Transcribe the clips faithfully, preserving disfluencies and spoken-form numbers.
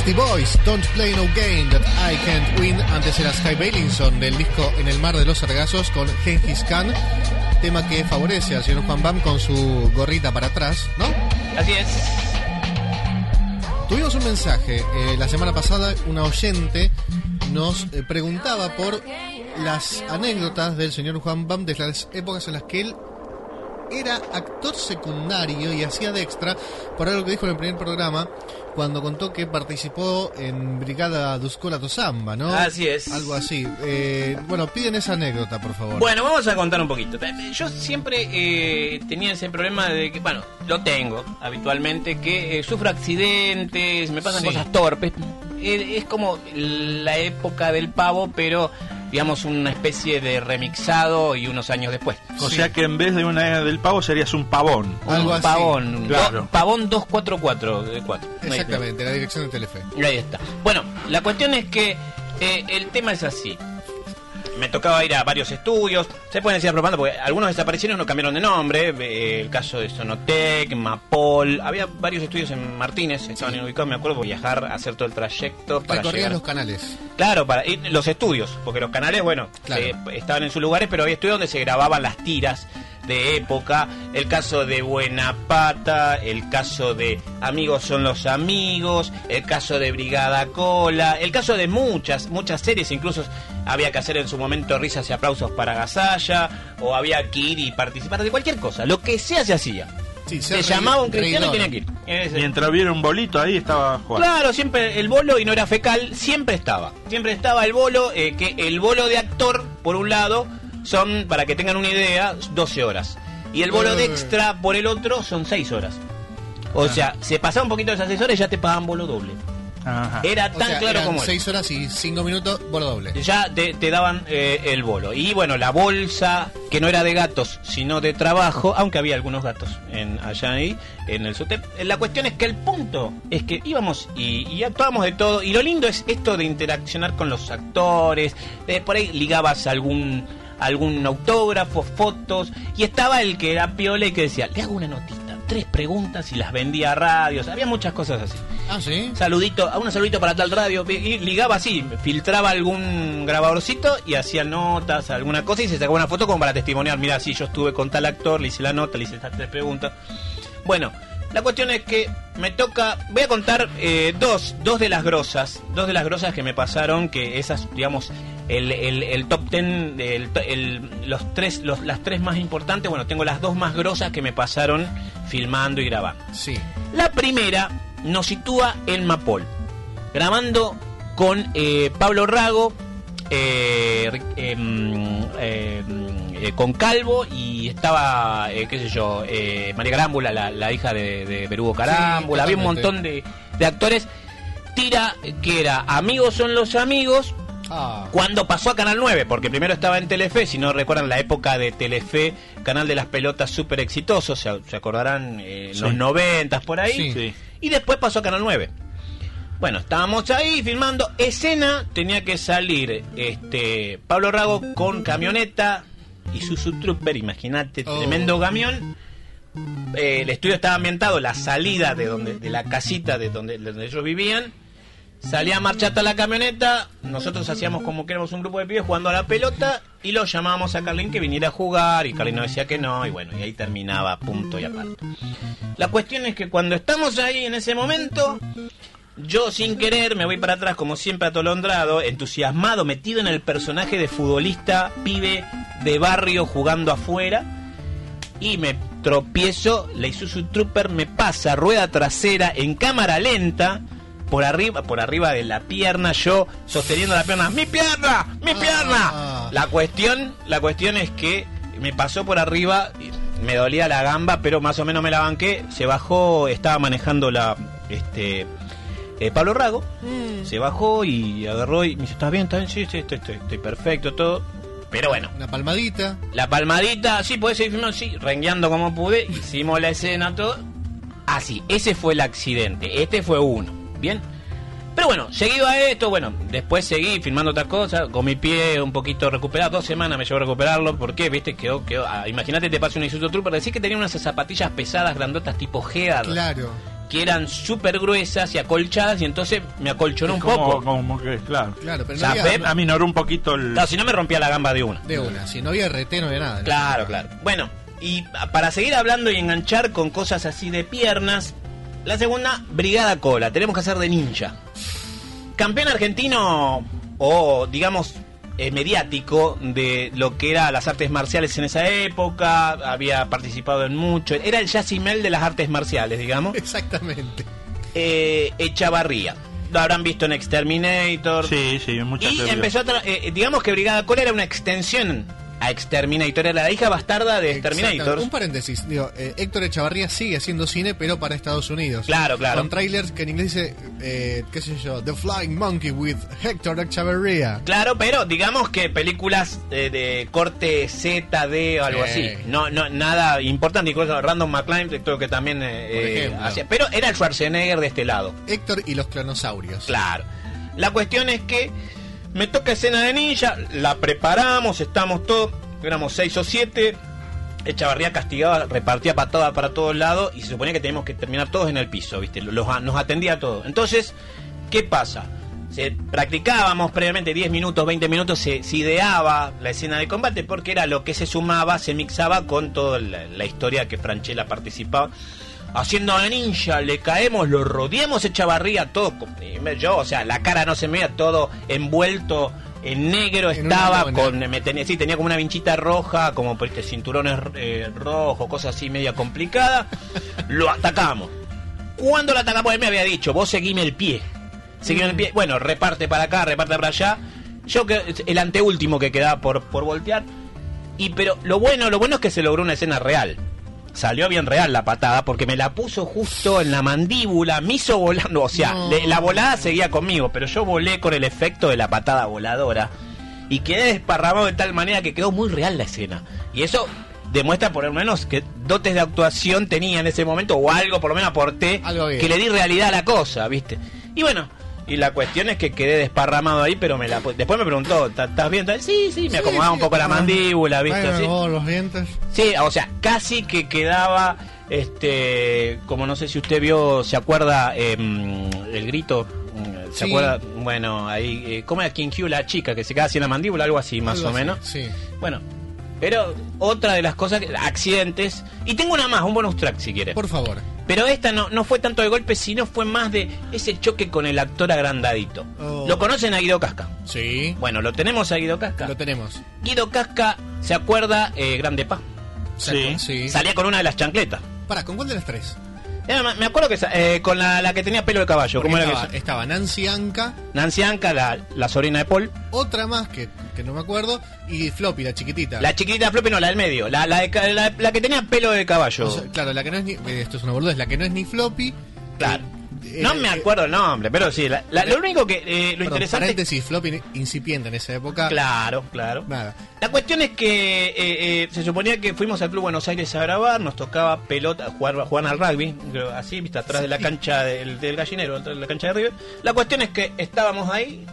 Beastie Boys, Don't Play No Game That I Can't Win. Antes era Sky Bailinson del disco En el Mar de los Sargazos con Gengis Khan, tema que favorece al señor Juan Bam con su gorrita para atrás, ¿no? Así es. Tuvimos un mensaje eh, la semana pasada, una oyente nos eh, preguntaba por las anécdotas del señor Juan Bam de las épocas en las que él era actor secundario y hacía de extra, por algo que dijo en el primer programa cuando contó que participó en Brigada Duscola Tosamba, ¿no? Así es. Algo así. Eh, bueno, piden esa anécdota, por favor. Bueno, vamos a contar un poquito. Yo siempre eh, tenía ese problema de que, bueno, lo tengo habitualmente, que eh, sufro accidentes, me pasan sí. cosas torpes. Eh, es como la época del pavo, pero digamos una especie de remixado y unos años después. O sí. sea que en vez de una era del pavo serías un pavón. Algo un así. Pavón, claro. do, pavón doscientos cuarenta y cuatro de cuatro. Exactamente, la dirección de Telefe. Ahí está. Bueno, la cuestión es que eh, el tema es así. Me tocaba ir a varios estudios. Se pueden decir propaganda porque algunos desaparecieron, no cambiaron de nombre. Eh, el caso de Sonotec, Mapol. Había varios estudios en Martínez, estaban sí. ubicados, me acuerdo, por viajar, hacer todo el trayecto para Recorrían llegar. los canales. Claro, para y los estudios, porque los canales, bueno, claro. eh, estaban en sus lugares, pero había estudios donde se grababan las tiras de época. El caso de Buena Pata, el caso de Amigos son los amigos, el caso de Brigada Cola, el caso de muchas, muchas series, incluso había que hacer en su momento risas y aplausos para Gasalla, o había que ir y participar de cualquier cosa, lo que sea se hacía. Sí, se llamaba un cristiano y tenía que ir. Ese. Mientras hubiera un bolito ahí estaba jugando. Claro, siempre el bolo, y no era fecal, siempre estaba. Siempre estaba el bolo, eh, que el bolo de actor, por un lado, son, para que tengan una idea, doce horas. Y el bolo de extra, por el otro, son seis horas. O ah. sea, se pasaba un poquito de esas seis horas y ya te pagaban bolo doble. Ajá. Era tan o sea, claro como seis horas y cinco minutos, bolo doble. Ya te, te daban eh, el bolo. Y bueno, la bolsa, que no era de gatos, sino de trabajo, aunque había algunos gatos en allá ahí, en el SUTEP. La cuestión es que el punto es que íbamos y, y actuábamos de todo. Y lo lindo es esto de interaccionar con los actores. De por ahí ligabas algún... algún autógrafo, fotos, y estaba el que era piola y que decía, le hago una notita, tres preguntas y las vendía a radios, había muchas cosas así. Ah, ¿sí? Saludito, a un saludito para tal radio, y ligaba así, filtraba algún grabadorcito y hacía notas, alguna cosa, y se sacaba una foto como para testimoniar, mira, sí, yo estuve con tal actor, le hice la nota, le hice estas tres preguntas. Bueno, la cuestión es que me toca, voy a contar eh, dos, dos de las grosas, dos de las grosas que me pasaron, que esas, digamos, el, el, el top ten, el, el, los tres, los, las tres más importantes, bueno, tengo las dos más grosas que me pasaron filmando y grabando. Sí. La primera nos sitúa en Mapol, grabando con eh, Pablo Rago, eh, eh, eh, eh, con Calvo, y estaba, eh, qué sé yo, eh, María Carámbula, la, la hija de, de Berugo Carámbula, sí, había un montón de, de actores. Tira que era Amigos son los amigos, ah. cuando pasó a Canal nueve, porque primero estaba en Telefe, si no recuerdan la época de Telefe, canal de las pelotas súper exitoso, se, se acordarán eh, en sí. los noventas por ahí, sí. Sí. Y después pasó a Canal nueve. Bueno, estábamos ahí filmando escena, tenía que salir este Pablo Rago con camioneta y Isuzu Trooper, imagínate, oh. tremendo camión. Eh, el estudio estaba ambientado, la salida de donde de la casita de donde, de donde ellos vivían. Salía marchata la camioneta, nosotros hacíamos como que éramos un grupo de pibes jugando a la pelota y lo llamábamos a Carlín que viniera a jugar, y Carlín nos decía que no, y bueno, y ahí terminaba, punto y aparte. La cuestión es que cuando estamos ahí en ese momento, yo sin querer me voy para atrás como siempre atolondrado, entusiasmado, metido en el personaje de futbolista pibe de barrio jugando afuera, y me tropiezo, la Isuzu Trooper me pasa rueda trasera en cámara lenta por arriba, por arriba de la pierna, yo sosteniendo la pierna, ¡mi pierna! ¡Mi pierna! Ah. La cuestión, la cuestión es que me pasó por arriba, me dolía la gamba, pero más o menos me la banqué, se bajó, estaba manejando la este eh, Pablo Rago, mm. se bajó y agarró y me dice, ¿estás bien? ¿Estás bien? Sí, sí, estoy, estoy, estoy perfecto, todo. Pero bueno. Una palmadita. La palmadita, sí, podés seguir filmando, sí, rengueando como pude, hicimos la escena, todo. Así, ese fue el accidente, este fue uno. Bien, pero bueno, seguido a esto, bueno, después seguí filmando otras cosas, con mi pie un poquito recuperado, dos semanas me llevó a recuperarlo, porque, viste, quedó, quedó, ah, imagínate te pasa una Isuzu Trooper, decís que tenía unas zapatillas pesadas, grandotas, tipo Gear, claro, que eran súper gruesas y acolchadas, y entonces me acolchonó un como, poco. Como que, claro. Claro, pero O no sea, había... Pep- Aminoró un poquito el... Claro, si no me rompía la gamba de una. De una, si no había R T no había nada. Claro, claro. Bueno, y para seguir hablando y enganchar con cosas así de piernas, la segunda, Brigada Cola, tenemos que hacer de ninja. Campeón argentino, o digamos, eh, mediático, de lo que era las artes marciales en esa época, había participado en mucho, era el Yacimel de las artes marciales, digamos. Exactamente. eh, Echavarría. Lo habrán visto en Exterminator. Sí, sí, muchas Y teorías. empezó a tra- eh, digamos que Brigada Cola era una extensión a Exterminator, era la hija bastarda de Exterminator. Exactamente. Un paréntesis, digo, eh, Héctor Echavarría sigue haciendo cine, pero para Estados Unidos. Claro, claro. Con trailers que en inglés dice, eh, qué sé yo, The Flying Monkey with Héctor Echavarría. Claro, pero digamos que películas eh, de corte Z, D o algo Sí. así. No, no, nada importante, incluso Random McClane, creo que también eh, Por eh, ejemplo. hacía. Pero era el Schwarzenegger de este lado. Héctor y los clonosaurios. Claro. La cuestión es que me toca escena de ninja, la preparamos, estamos todos, éramos seis o siete. Echavarría castigaba, repartía patadas para todos lados y se suponía que teníamos que terminar todos en el piso, ¿viste? Los, nos atendía a todos. Entonces, ¿qué pasa? Se practicábamos previamente diez minutos, veinte minutos, se, se ideaba la escena de combate porque era lo que se sumaba, se mixaba con toda la, la historia que Franchella participaba. Haciendo de ninja, le caemos, lo rodeamos, Echavarría, todo. Yo, o sea, la cara no se me veía, todo envuelto en negro En estaba, una con me tenía, sí, tenía como una vinchita roja, como este, cinturones eh, rojos, cosas así media complicada. Lo atacamos. Cuando lo atacamos, él me había dicho, vos seguime el pie. Seguime el pie. Bueno, reparte para acá, reparte para allá. Yo que el anteúltimo que quedaba por, por voltear. Y pero lo bueno, lo bueno es que se logró una escena real. Salió bien real la patada porque me la puso justo en la mandíbula, me hizo volando, o sea, No. le- la volada seguía conmigo, pero yo volé con el efecto de la patada voladora y quedé desparramado de tal manera que quedó muy real la escena. Y eso demuestra por lo menos que dotes de actuación tenía en ese momento, o algo por lo menos aporté, Algo bien. que le di realidad a la cosa, ¿viste? Y bueno, y la cuestión es que quedé desparramado ahí, pero me la después me preguntó, ¿estás bien? Sí, sí, me Sí, acomodaba sí, un poco la ah, mandíbula, ¿viste? bueno, Así. vos, los dientes. Sí, o sea, casi que quedaba, este, como no sé si usted vio, se acuerda eh, el grito, ¿se Sí. acuerda? Bueno, ahí, eh, ¿cómo era King Hugh, la chica que se queda así en la mandíbula, algo así, más Algo o así, menos? Sí. Bueno, pero otra de las cosas, que- accidentes, y tengo una más, un bonus track si quiere. Por favor. Pero esta no, no fue tanto de golpe, sino fue más de ese choque con el actor agrandadito. Oh. ¿Lo conocen a Guido Casca? Sí. Bueno, lo tenemos a Guido Casca. Lo tenemos. Guido Casca, ¿se acuerda? Eh, Grande Pa. Sí. Sí. Salía con una de las chancletas. Pará, ¿con cuál de las tres? Eh, me- me acuerdo que sa- eh, con la, la que tenía pelo de caballo. Porque ¿Cómo era estaba, que se- estaba Nancy Anca, Nancy Anca, la, la sobrina de Paul. otra más que, que no me acuerdo, y Floppy, la chiquitita. La chiquitita Floppy, no, la del medio. La, la, de ca- la, la que tenía pelo de caballo. O sea, claro, la que no es ni... eh, Esto es una boludez, la que no es ni Floppy. Claro. eh, No eh, me eh, acuerdo el nombre, pero sí. La, la- lo único que. Eh, lo perdón, interesante. paréntesis, Floppy incipiente en esa época. Claro, claro. Nada. La cuestión es que eh, eh, se suponía que fuimos al Club Buenos Aires a grabar, nos tocaba pelota, jugar, jugar al rugby, creo, así, viste, atrás de la cancha del, del gallinero, atrás de la cancha de River. La cuestión es que estábamos ahí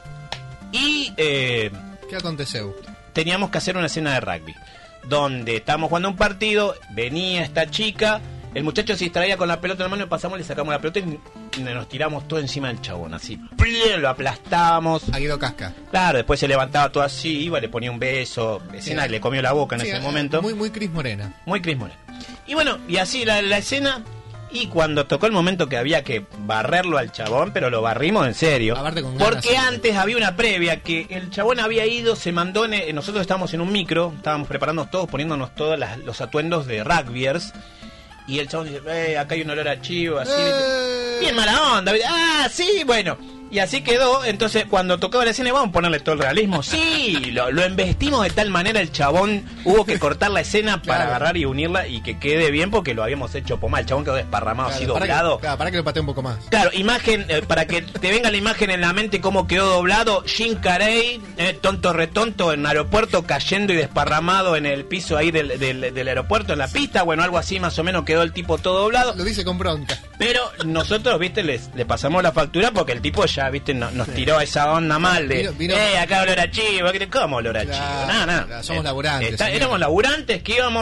y eh, ¿Qué aconteceu? teníamos que hacer una escena de rugby, donde estábamos jugando un partido, venía esta chica, el muchacho se distraía con la pelota en la mano, pasamos, le sacamos la pelota y nos tiramos todo encima del chabón, así, lo aplastamos. A Guido Casca. Claro, después se levantaba todo así, iba, le ponía un beso, escena Sí. que le comió la boca en Sí, ese eh, momento. Muy, muy Cris Morena. Muy Cris Morena. Y bueno, y así la, la escena, y cuando tocó el momento que había que barrerlo al chabón, pero lo barrimos en serio. Aparte con ganas, Porque sí. antes había una previa que el chabón había ido, se mandó, en, eh, nosotros estábamos en un micro, estábamos preparándonos todos, poniéndonos todos las- los atuendos de rugbyers, y el chabón dice, eh, acá hay un olor a chivo, así. Eh. Bien mala onda, ¿viste? Ah, sí, bueno. Y así quedó, entonces cuando tocaba la escena, vamos a ponerle todo el realismo. Sí, lo, lo embestimos de tal manera, el chabón hubo que cortar la escena para Claro. agarrar y unirla y que quede bien porque lo habíamos hecho pomar. El chabón quedó desparramado, así Claro, para doblado. que, claro, para que lo patee un poco más. Claro, imagen, eh, para que te venga la imagen en la mente cómo quedó doblado, Jim Carrey, eh, tonto retonto en el aeropuerto, cayendo y desparramado en el piso ahí del, del, del aeropuerto, en la pista, bueno, algo así más o menos quedó el tipo todo doblado. Lo dice con bronca. Pero nosotros, viste, les, le pasamos la factura porque el tipo ya, viste, no- nos tiró esa onda mal de, Vino- vino- eh, acá olor a chivo, ¿cómo olor a Claro, chivo? Nada, nada. claro, somos laburantes, Está- señor. éramos laburantes que íbamos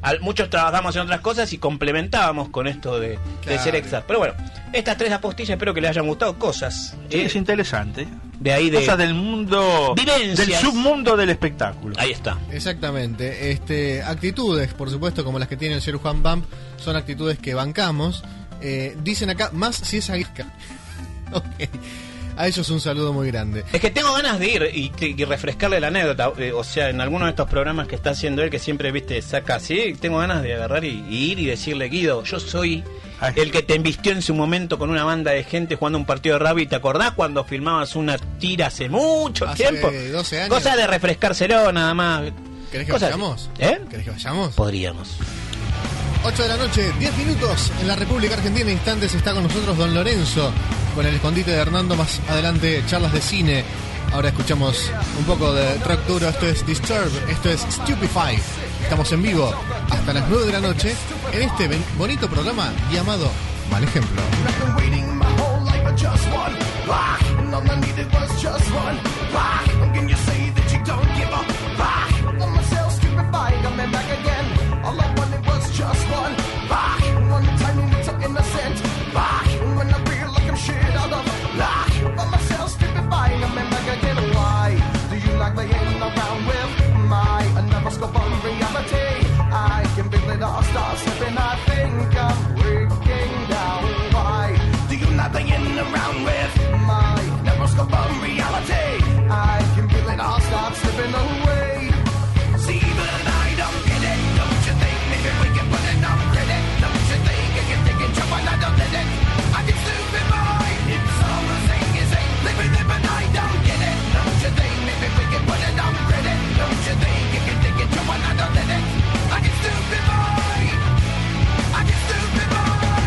al, muchos trabajamos en otras cosas y complementábamos con esto de, Claro. de ser extras. Pero bueno, estas tres apostillas espero que les hayan gustado cosas. Sí, eh, es interesante. de ahí de... Cosas del mundo, Vivencias. del submundo del espectáculo. Ahí está. Exactamente. Este, actitudes, por supuesto, como las que tiene el señor Juan Bam, son actitudes que bancamos. Eh, dicen acá, más si es aguisca. Ok. A ellos un saludo muy grande. Es que tengo ganas de ir y, y refrescarle la anécdota. Eh, o sea, en alguno de estos programas que está haciendo él, que siempre, viste, saca así, tengo ganas de agarrar y, y ir y decirle, Guido, yo soy Ay. el que te embistió en su momento con una banda de gente jugando un partido de rugby. ¿Te acordás cuando filmabas una tira hace mucho Hace tiempo? doce años. Cosa de refrescárselo, nada más. ¿Querés que Cosas vayamos? así. ¿Eh? ¿Querés que vayamos? Podríamos. ocho de la noche, diez minutos en la República Argentina. Instantes está con nosotros Don Lorenzo con el escondite de Hernando. Más adelante, charlas de cine. Ahora escuchamos un poco de rock duro. Esto es Disturb, esto es Stupefy. Estamos en vivo hasta las nueve de la noche en este ben- bonito programa llamado Mal Ejemplo. Start slipping, I think I'm breaking down. Why do you not begin around with my neuroscope of reality? I can feel it all start slipping away. See, but I don't get it. Don't you think maybe we can put it on credit? Don't you think I can take it, jump on, I don't let it. I can stupid boy. It's all the same as ain't living it, but I don't get it. Don't you think maybe we can put it on credit? Don't you think I can take it, jump on, I don't let it. I can stupid boy. I can stupid boy.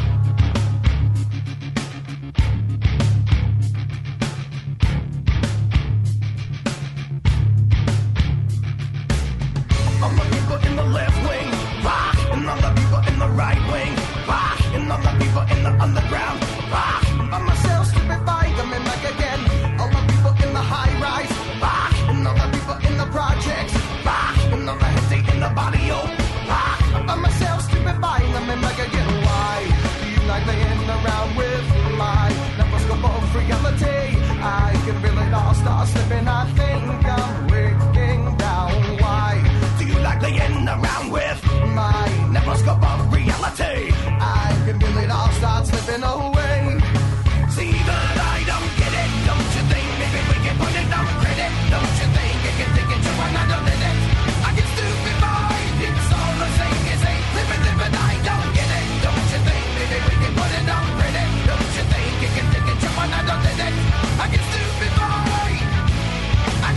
All the people in the left wing, rock, and all the people in the right wing, rock, and all the people in the underground, rock. By myself, stupefied, I'm in back again. All the people in the high rise, rock, and all the people in the projects, rock, and all the heads in the body, oh, rock. By myself, stupefied, I'm in back again. Why do you like laying around with my neuroscope of reality? I can feel it all start slipping. I think I'm breaking down. Why do you like laying around with my neuroscope of reality? I can feel it all start slipping away. See, but I don't get it. Don't you think maybe we can put it on credit? Don't you think you can take it to another minute? I get stupid boy. It's all the same as ain't living it, but I don't get it. Don't you think maybe we can put it on credit? Don't you think you can take it to another minute? I get stupid boy. I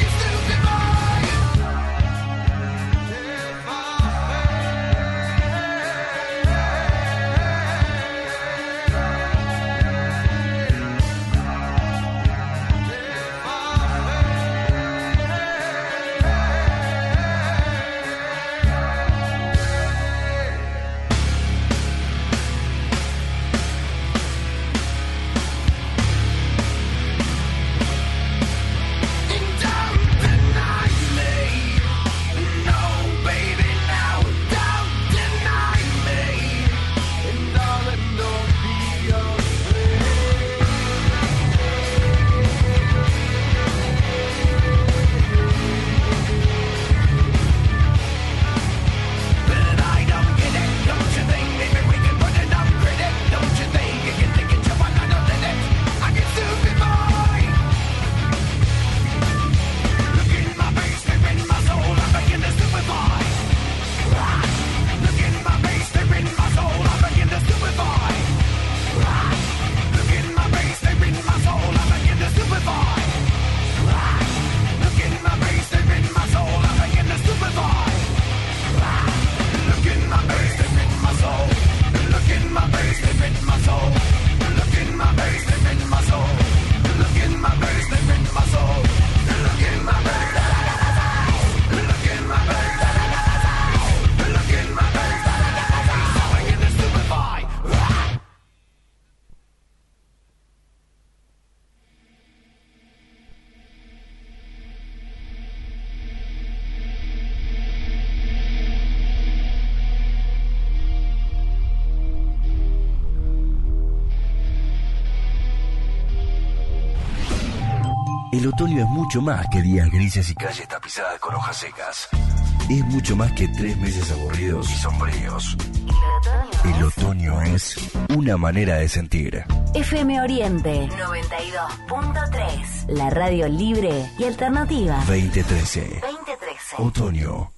El otoño es mucho más que días grises y calles tapizadas con hojas secas. Es mucho más que tres meses aburridos y sombríos. El otoño es una manera de sentir. F M Oriente noventa y dos punto tres. La radio libre y alternativa. veinte trece. veinte trece. Otoño.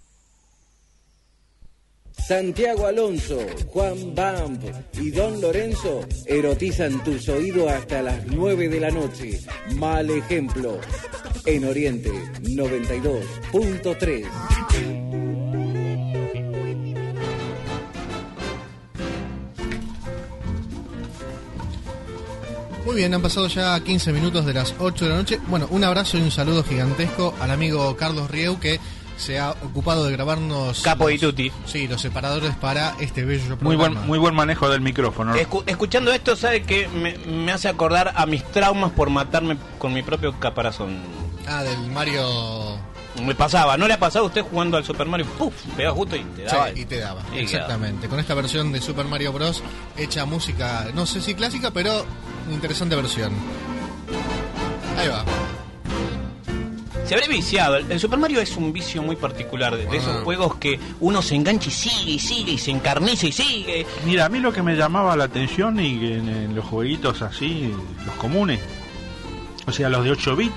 Santiago Alonso, Juan Bamp y Don Lorenzo erotizan tus oídos hasta las nueve de la noche. Mal ejemplo. En Oriente noventa y dos punto tres. Muy bien, han pasado ya quince minutos de las ocho de la noche. Bueno, un abrazo y un saludo gigantesco al amigo Carlos Rieu, que se ha ocupado de grabarnos Capo los, y Tutti. Sí, los separadores para este bello programa. Muy buen, muy buen manejo del micrófono. Escu- escuchando esto, ¿sabe qué? Me, me hace acordar a mis traumas por matarme con mi propio caparazón. Ah, del Mario. Me pasaba, ¿no le ha pasado a usted jugando al Super Mario? ¡Puf! Pega justo y te daba. Sí, y te daba, Y exactamente. Con esta versión de Super Mario Bros. Hecha música, no sé si clásica, pero interesante versión. Ahí va. Se habrá viciado. El, el Super Mario es un vicio muy particular de, de esos Ah. juegos que uno se engancha y sigue y sigue y se encarniza y sigue. Mira, a mí lo que me llamaba la atención y que en, en los jueguitos así, los comunes, o sea, los de ocho bits,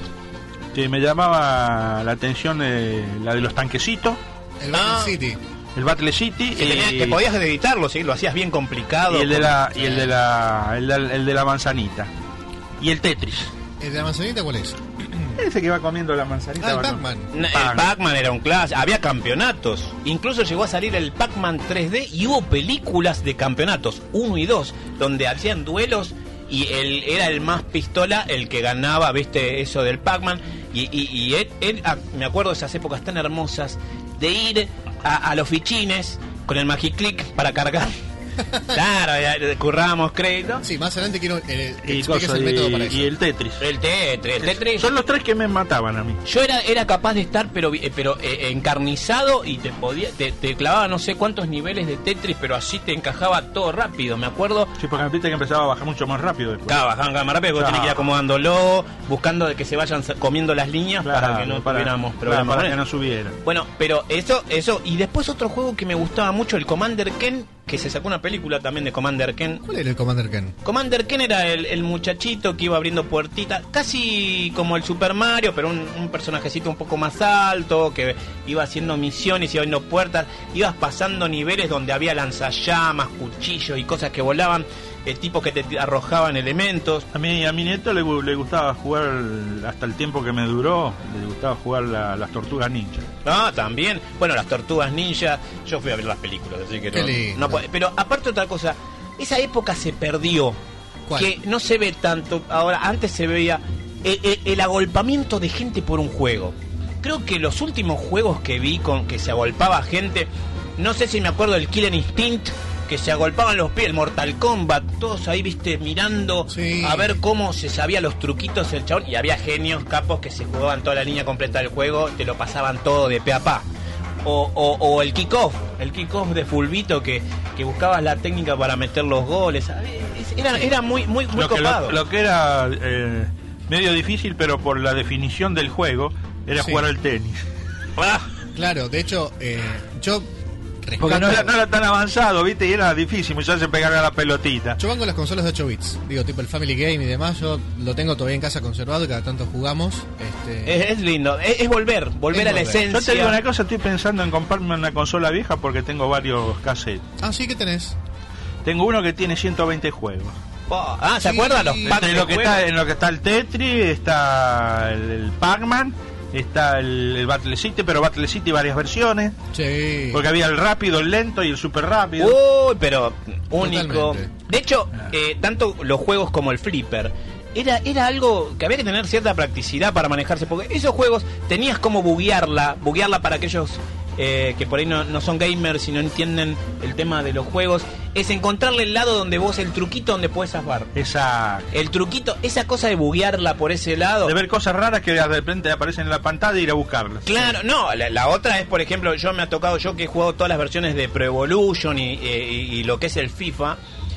que me llamaba la atención eh, la de los tanquecitos, El Ah. Battle City. el Battle City Que, tenías- y, que podías editarlo, ¿sí? Lo hacías bien complicado. y el de con- la y el de la el de, el de la manzanita y el Tetris. ¿El de la manzanita cuál es? Ese que va comiendo la manzanita. Ah, el va con- Pac-Man. Na- El Pac-Man. Pac-Man era un clásico, había campeonatos. Incluso llegó a salir el Pac-Man tres D y hubo películas de campeonatos, uno y dos, donde hacían duelos y él era el más pistola el que ganaba, viste, eso del Pac-Man. Y, y, y él, él- ah, me acuerdo de esas épocas tan hermosas de ir a, a los fichines con el Magiclick para cargar. Claro, ya currábamos crédito. Sí, más adelante quiero eh, que y, expliques cosa, el método y- para eso. y el Tetris. El Tetris, el Tetris. Son los tres que me mataban a mí. Yo era era capaz de estar pero vi- eh, pero eh, encarnizado y te podía te, te clavaba no sé cuántos niveles de Tetris, pero así te encajaba todo rápido, me acuerdo. Sí, porque viste que empezaba a bajar mucho más rápido después. Claro, bajaban más rápido, porque Claro. tenés que ir acomodándolo, buscando de que se vayan sa- comiendo las líneas Claro, para que no para- tuviéramos claro, problemas. para con que eso. no subiera. Bueno, pero eso, eso, y después otro juego que me gustaba mucho, el Commander Ken, que se sacó una película también de Commander Ken. ¿Cuál era el Commander Ken? Commander Ken era el, el muchachito que iba abriendo puertitas, casi como el Super Mario, pero un, un personajecito un poco más alto, que iba haciendo misiones, iba abriendo puertas, ibas pasando niveles donde había lanzallamas, cuchillos y cosas que volaban, eh, tipos que te arrojaban elementos. A mí a mi nieto le, gu- le gustaba jugar, hasta el tiempo que me duró, le gustaba jugar la- las tortugas ninja. Ah, también. Bueno, las tortugas ninja, yo fui a ver las películas, así que Qué no, lindo. no puede- pero aparte otra cosa, esa época se perdió. ¿Cuál? Que no se ve tanto ahora. Antes se veía el, el- el agolpamiento de gente por un juego. Creo que los últimos juegos que vi con que se agolpaba gente, no sé si me acuerdo del Killer Instinct, que se agolpaban los pies, el Mortal Kombat, todos ahí, viste, mirando Sí. a ver cómo se sabía los truquitos el chabón, y había genios, capos que se jugaban toda la línea completa del juego, te lo pasaban todo de pe a pa. O, o, o el kickoff, el kickoff de Fulvito que, que buscabas la técnica para meter los goles. Era, era muy, muy, muy Lo que, copado. lo, lo que era eh, medio difícil, pero por la definición del juego, era Sí. jugar al tenis. Ah, Claro, de hecho, eh, yo rescato... Porque no era, no era tan avanzado, ¿viste? Y era difícil, muchas veces pegarle a la pelotita. Yo vengo las consolas de ocho bits, digo, tipo el Family Game y demás, yo lo tengo todavía en casa conservado y cada tanto jugamos. Este, es, es lindo, es, es volver, volver Es a la volver. esencia. Yo te digo una cosa, estoy pensando en comprarme una consola vieja porque tengo varios cassettes. Ah, sí, ¿qué tenés? Tengo uno que tiene ciento veinte juegos. Oh, ah, ¿se Sí. acuerdan los packs Entre de lo que juegos? está, en lo que está el Tetris, está el, el Pac-Man, está el, el Battle City, pero Battle City varias versiones. Sí. Porque había el rápido, el lento y el super rápido. Uy, pero único. Totalmente. De hecho, eh, tanto los juegos como el flipper era era algo que había que tener cierta practicidad para manejarse, porque esos juegos tenías como buguearla, buguearla para aquellos eh, que por ahí no, no son gamers y no entienden el tema de los juegos, es encontrarle el lado donde vos, el truquito donde puedes zafar. Esa... El truquito, esa cosa de buguearla por ese lado. De ver cosas raras que de repente aparecen en la pantalla y ir a buscarlas. Claro, no, la, la otra es, por ejemplo, yo me ha tocado, yo que he jugado todas las versiones de Pro Evolution y, y- y lo que es el FIFA,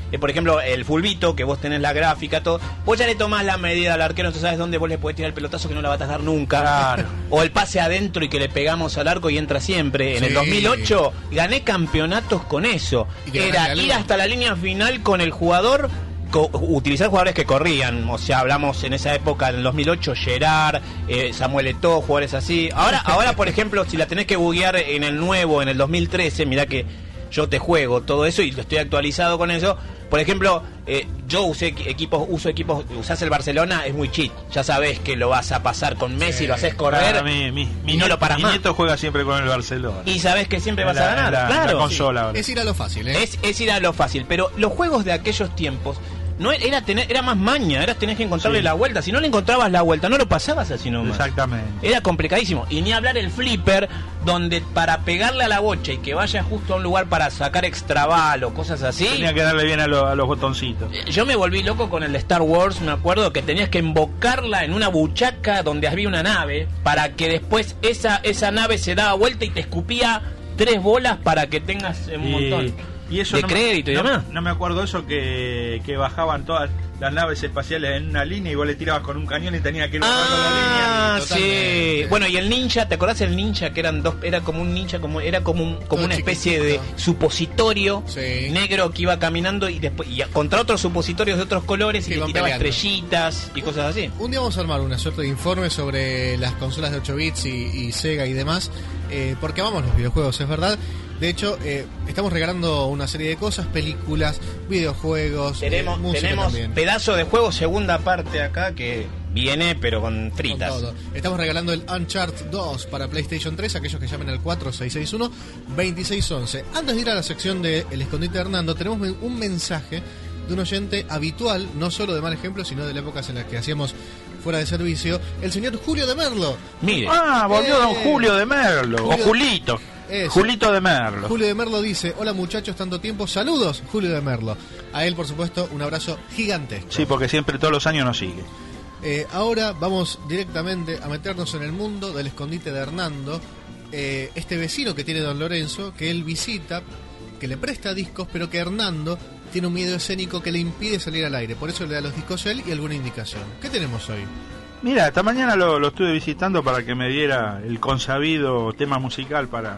eh, por ejemplo, el fulbito, que vos tenés la gráfica, todo, vos ya le tomás la medida al arquero, entonces sabes dónde vos le podés tirar el pelotazo que no la va a atajar nunca. Claro. O el pase adentro y que le pegamos al arco y entra siempre. En Sí. el dos mil ocho gané campeonatos con eso. Y que Era ganaste ir algo. hasta la línea final con el jugador, co- utilizar jugadores que corrían. O sea, hablamos en esa época, en el dos mil ocho, Gerard, eh, Samuel Eto'o, jugadores así. Ahora, ahora por ejemplo, si la tenés que buguear en el nuevo, en el dos mil trece, mirá que yo te juego todo eso y lo estoy actualizado con eso. Por ejemplo, eh, yo usé equi- equipos, uso equipos, usás el Barcelona, es muy cheat. Ya sabés que lo vas a pasar con Messi, Sí. lo haces correr. Claro, mi, mi, mi y no nieto- lo paras mi más. nieto juega siempre con el Barcelona. Y sabés que siempre En vas la- a ganar, en la- en la claro. consola ahora. Es ir a lo fácil, ¿eh? Es, es ir a lo fácil, pero los juegos de aquellos tiempos no era, era tener, era más maña, era tenés que encontrarle Sí. la vuelta. Si no le encontrabas la vuelta, no lo pasabas así nomás. Exactamente. Era complicadísimo. Y ni hablar el flipper, donde para pegarle a la bocha y que vaya justo a un lugar para sacar extra bal o cosas así. Tenía que darle bien a, lo- a los botoncitos. Yo me volví loco con el de Star Wars, me acuerdo que tenías que embocarla en una buchaca donde había una nave para que después esa, esa nave se daba vuelta y te escupía tres bolas para que tengas un Y- montón y eso de no me- crédito y no, demás. No me acuerdo eso que, que bajaban todas las naves espaciales en una línea y vos le tirabas con un cañón y tenía que ir bajando Ah, la línea. sí. Totalmente. Bueno, y el ninja, ¿te acordás el ninja que eran dos? Era como un ninja, como era como un, como Todo una especie de chiquitito. supositorio Sí. negro que iba caminando y después y contra otros supositorios de otros colores Que y le iban tiraba peleando. estrellitas y cosas así. Un día vamos a armar una suerte de informe sobre las consolas de ocho bits y, y Sega y demás, eh, porque amamos los videojuegos, es verdad. De hecho, eh, estamos regalando una serie de cosas, películas, videojuegos, Tenemos, eh, música tenemos también. pedazo de juego, segunda parte acá que viene, pero con Con fritas. todo. Estamos regalando el Uncharted dos para PlayStation tres, aquellos que llamen al cuatro seis seis uno, dos seis uno uno. Antes de ir a la sección de El Escondite de Hernando, tenemos men- un mensaje de un oyente habitual, no solo de Mal Ejemplo, sino de las épocas en las que hacíamos fuera de servicio, el señor Julio de Merlo. Mire, Ah, volvió Eh. don Julio de Merlo. Julio- o Julito. Eso. Julito de Merlo. Julio de Merlo dice: hola muchachos, tanto tiempo, saludos, Julio de Merlo. A él, por supuesto, un abrazo gigantesco. Sí, porque siempre todos los años nos sigue. Eh, ahora vamos directamente a meternos en el mundo del escondite de Hernando, eh, este vecino que tiene don Lorenzo, que él visita, que le presta discos, pero que Hernando tiene un miedo escénico que le impide salir al aire. Por eso le da los discos a él y alguna indicación. ¿Qué tenemos hoy? Mira, esta mañana lo, lo estuve visitando para que me diera el consabido tema musical para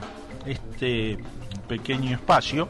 este pequeño espacio.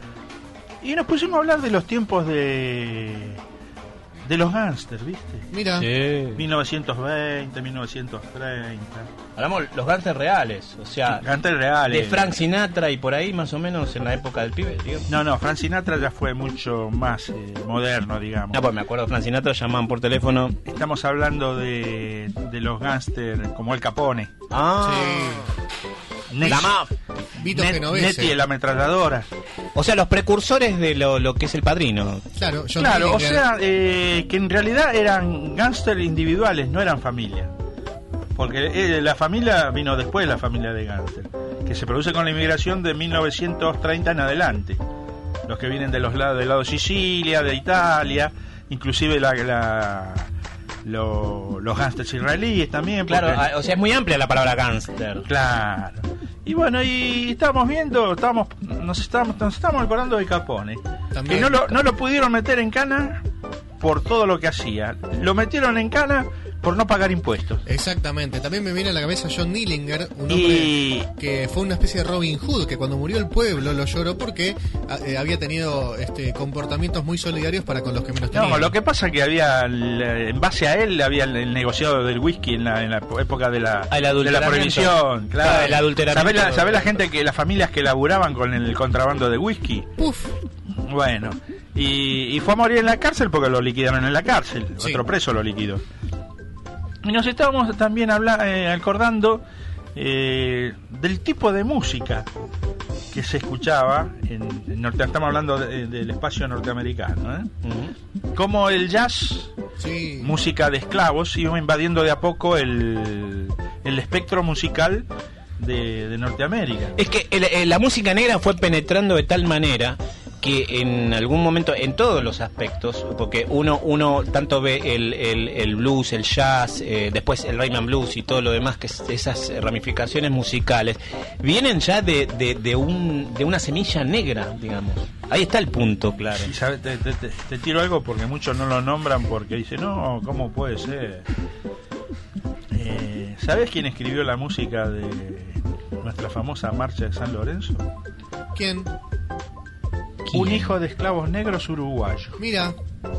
Y nos pusimos a hablar de los tiempos de de los gángsters, ¿viste? Mira, mil novecientos veinte, mil novecientos treinta. hablamos los gángsters reales, o sea, Gángsters reales. de Frank Sinatra y por ahí más o menos en la época del pibe, digamos. No, no, Frank Sinatra ya fue mucho más eh, moderno, digamos. No, pues me acuerdo de Frank Sinatra, llamaban por teléfono. Estamos hablando de, de los gángsters como El Capone. Ah, Net- la maf. Vito Net- Genovese. Nettie, la ametralladora. O sea, los precursores de lo, lo que es el Padrino. Claro, John Claro, o Dillinger. sea, eh, que en realidad eran gángsters individuales, no eran familia. Porque eh, la familia vino después de la familia de gángsters, que se produce con la inmigración de mil novecientos treinta en adelante. Los que vienen de los lados del lado de Sicilia, de Italia, inclusive la, la- lo- los gángsters israelíes también. Claro, porque- ah, o sea, es muy amplia la palabra gángster. Claro. Y bueno, y estábamos viendo, estábamos, nos estábamos, nos estábamos acordando de Capone. También. Que no lo, no lo pudieron meter en cana por todo lo que hacía. Lo metieron en cana por no pagar impuestos. Exactamente. También me viene a la cabeza John Dillinger, un hombre Y que fue una especie de Robin Hood, que cuando murió el pueblo lo lloró porque a- eh, había tenido este, comportamientos muy solidarios para con los que menos tenían. no, lo que pasa es que había, el- en base a él, había el, el negociado del whisky en la, en la época de la, Ah, el de la adulteramiento. prohibición. Claro. Claro, el adulteramiento. ¿Sabés la, sabés la gente que, las familias que laburaban con el contrabando de whisky? Puf, Bueno, y, y fue a morir en la cárcel porque lo liquidaron en la cárcel. Sí. Otro preso lo liquidó. Y nos estábamos también habla, eh, acordando eh, del tipo de música que se escuchaba en, en norte, estamos hablando de- del espacio norteamericano, ¿eh? Ujú. Como el jazz, sí. música de esclavos, iba invadiendo de a poco el, el espectro musical de, de Norteamérica. Es que el- el- la música negra fue penetrando de tal manera que en algún momento, en todos los aspectos, porque uno uno tanto ve el, el, el blues, el jazz, eh, después el rhythm and blues y todo lo demás, que es, esas ramificaciones musicales, vienen ya de, de, de, un, de una semilla negra, digamos. Ahí está el punto, claro. Y sabe, te, te, te, te tiro algo porque muchos no lo nombran porque dicen, no, ¿cómo puede ser? Eh, ¿Sabes quién escribió la música de nuestra famosa marcha de San Lorenzo? ¿Quién? Un hijo de esclavos negros uruguayos. Mira.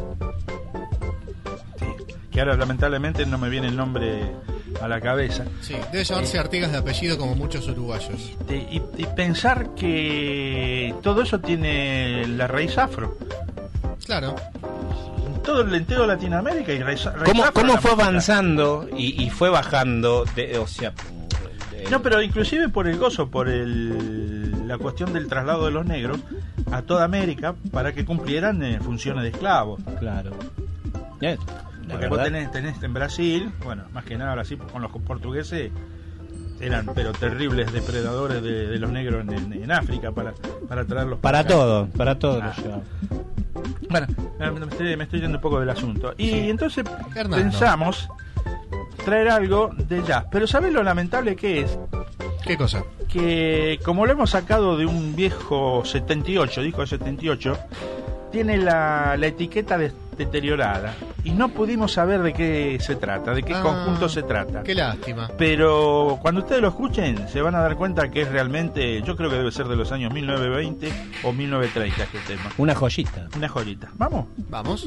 Sí, que ahora lamentablemente no me viene el nombre a la cabeza. Sí, debe llamarse Artigas de apellido como muchos uruguayos. Y, y, y pensar que todo eso tiene la raíz afro. Claro. Todo el entero de Latinoamérica y raíz, raíz ¿Cómo, afro. cómo fue música. avanzando y, y fue bajando? De, o sea, de... No, pero inclusive por el gozo, por el, la cuestión del traslado de los negros a toda América para que cumplieran eh, funciones de esclavos. Claro. Eh, la Porque vos verdad. tenés, tenés en Brasil, bueno, más que nada Brasil con los portugueses eran pero terribles depredadores de, de los negros en, en África para, para traerlos Para acá. todo, para todo Ah. lo llevaba. Bueno, me estoy, me estoy yendo un poco del asunto. Y Sí. entonces Hernando. pensamos traer algo de jazz. Pero ¿sabés lo lamentable que es? ¿Qué cosa? Que como lo hemos sacado de un viejo setenta y ocho, disco de setenta y ocho, tiene la, la etiqueta de- deteriorada y no pudimos saber de qué se trata, de qué Ah, conjunto se trata. Qué lástima. Pero cuando ustedes lo escuchen se van a dar cuenta que es realmente, yo creo que debe ser de los años mil novecientos veinte o mil novecientos treinta este tema. Una joyita. Una joyita. ¿Vamos? Vamos.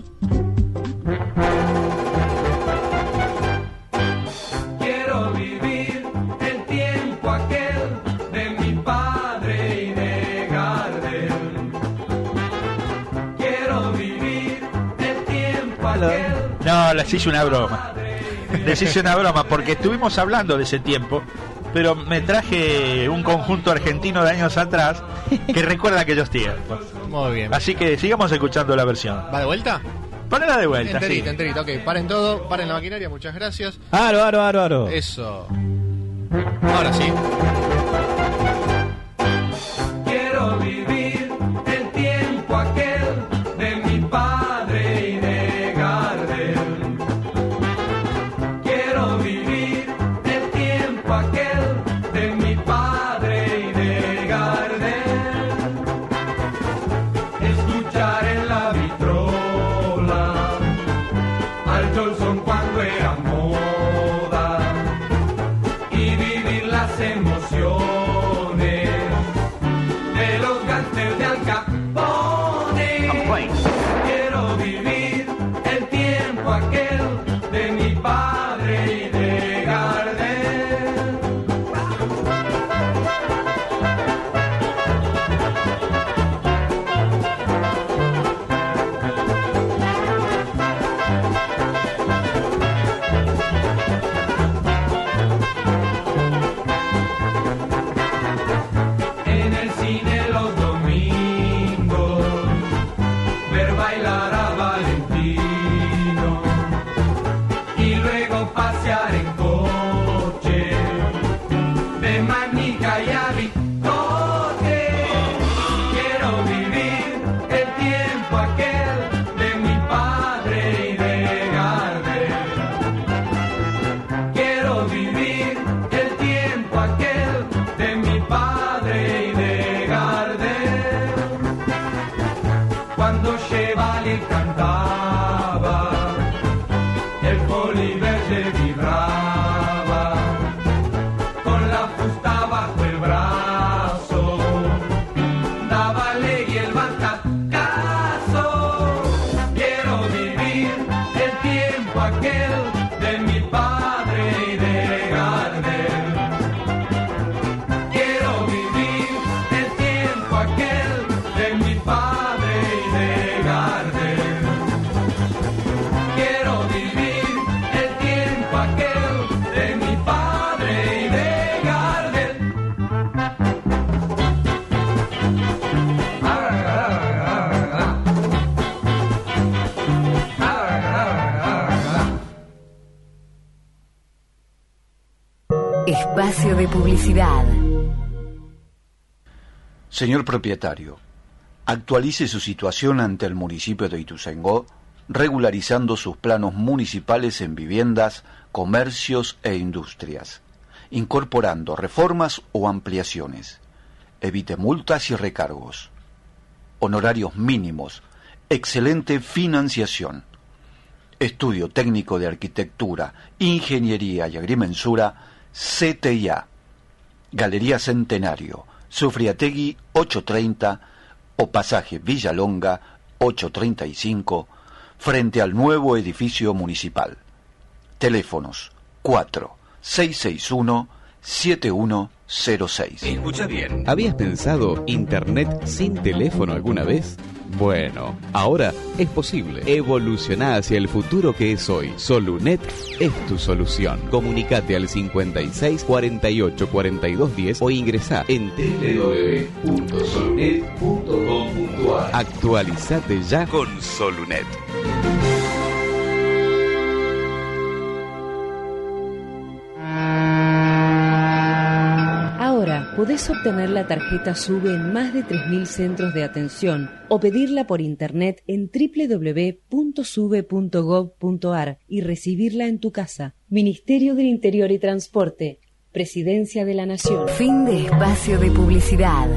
Quiero vivir el tiempo aquel de mi padre y de Gardel. Quiero vivir el tiempo aquel. No, les hice una broma. Les hice una broma porque estuvimos hablando de ese tiempo, pero me traje un conjunto argentino de años atrás que recuerda aquellos tiempos. Muy bien. Así que sigamos escuchando la versión. ¿Va de vuelta? Ponela de vuelta. Enterita, sí. enterita. Ok, paren todo, paren la maquinaria, muchas gracias. Aro, aro, aro, aro. Eso. Ahora sí. Quiero vivir el tiempo aquel de mi padre y de Gardel. Quiero vivir el tiempo aquel de mi padre y de Gardel. Escuchar en la vitrola al Johnson cuando era moda y vivir las emociones de los gangsters de Al Capone. Quiero vivir el tiempo aquel de mi padre y de Gardel. En el cine los domingos, ver bailar a Valentino y luego pasear en coche de Manica y a Bicote. Quiero vivir el tiempo aquel de mi padre y de Gardel. Quiero vivir el tiempo aquel de mi padre y de Gardel. Cuando Chevalier cantaba, el Poliverge vibraba, con la fusta bajo el brazo, daba ley el batacazo. Quiero vivir el tiempo aquel de mi padre y de Gardel. Quiero vivir el tiempo aquel de mi padre y de Gardel. Quiero vivir el tiempo aquel de mi padre y de Gardel. Espacio de publicidad. Señor propietario, Actualice su situación ante el municipio de Ituzaingó, regularizando sus planos municipales en viviendas, comercios e industrias, incorporando reformas o ampliaciones. Evite multas y recargos. Honorarios mínimos. Excelente financiación. Estudio técnico de arquitectura, ingeniería y agrimensura, C T I A. Galería Centenario, Sufriategui ochocientos treinta o Pasaje Villalonga ochocientos treinta y cinco, frente al nuevo edificio municipal. Teléfonos cuatro seis seis uno siete uno cero seis. Escucha bien. ¿Habías pensado internet sin teléfono alguna vez? Bueno, ahora es posible. Evoluciona hacia el futuro que es hoy. Solunet es tu solución. Comunicate al cincuenta y seis cuarenta y ocho cuarenta y dos diez o ingresá en doble u doble u doble u punto solunet punto com punto a r. Actualizate ya con Solunet. Ahora podés obtener la tarjeta SUBE en más de tres mil centros de atención o pedirla por internet en doble u doble u doble u punto sube punto gov punto a r y recibirla en tu casa. Ministerio del Interior y Transporte, Presidencia de la Nación. Fin de espacio de publicidad.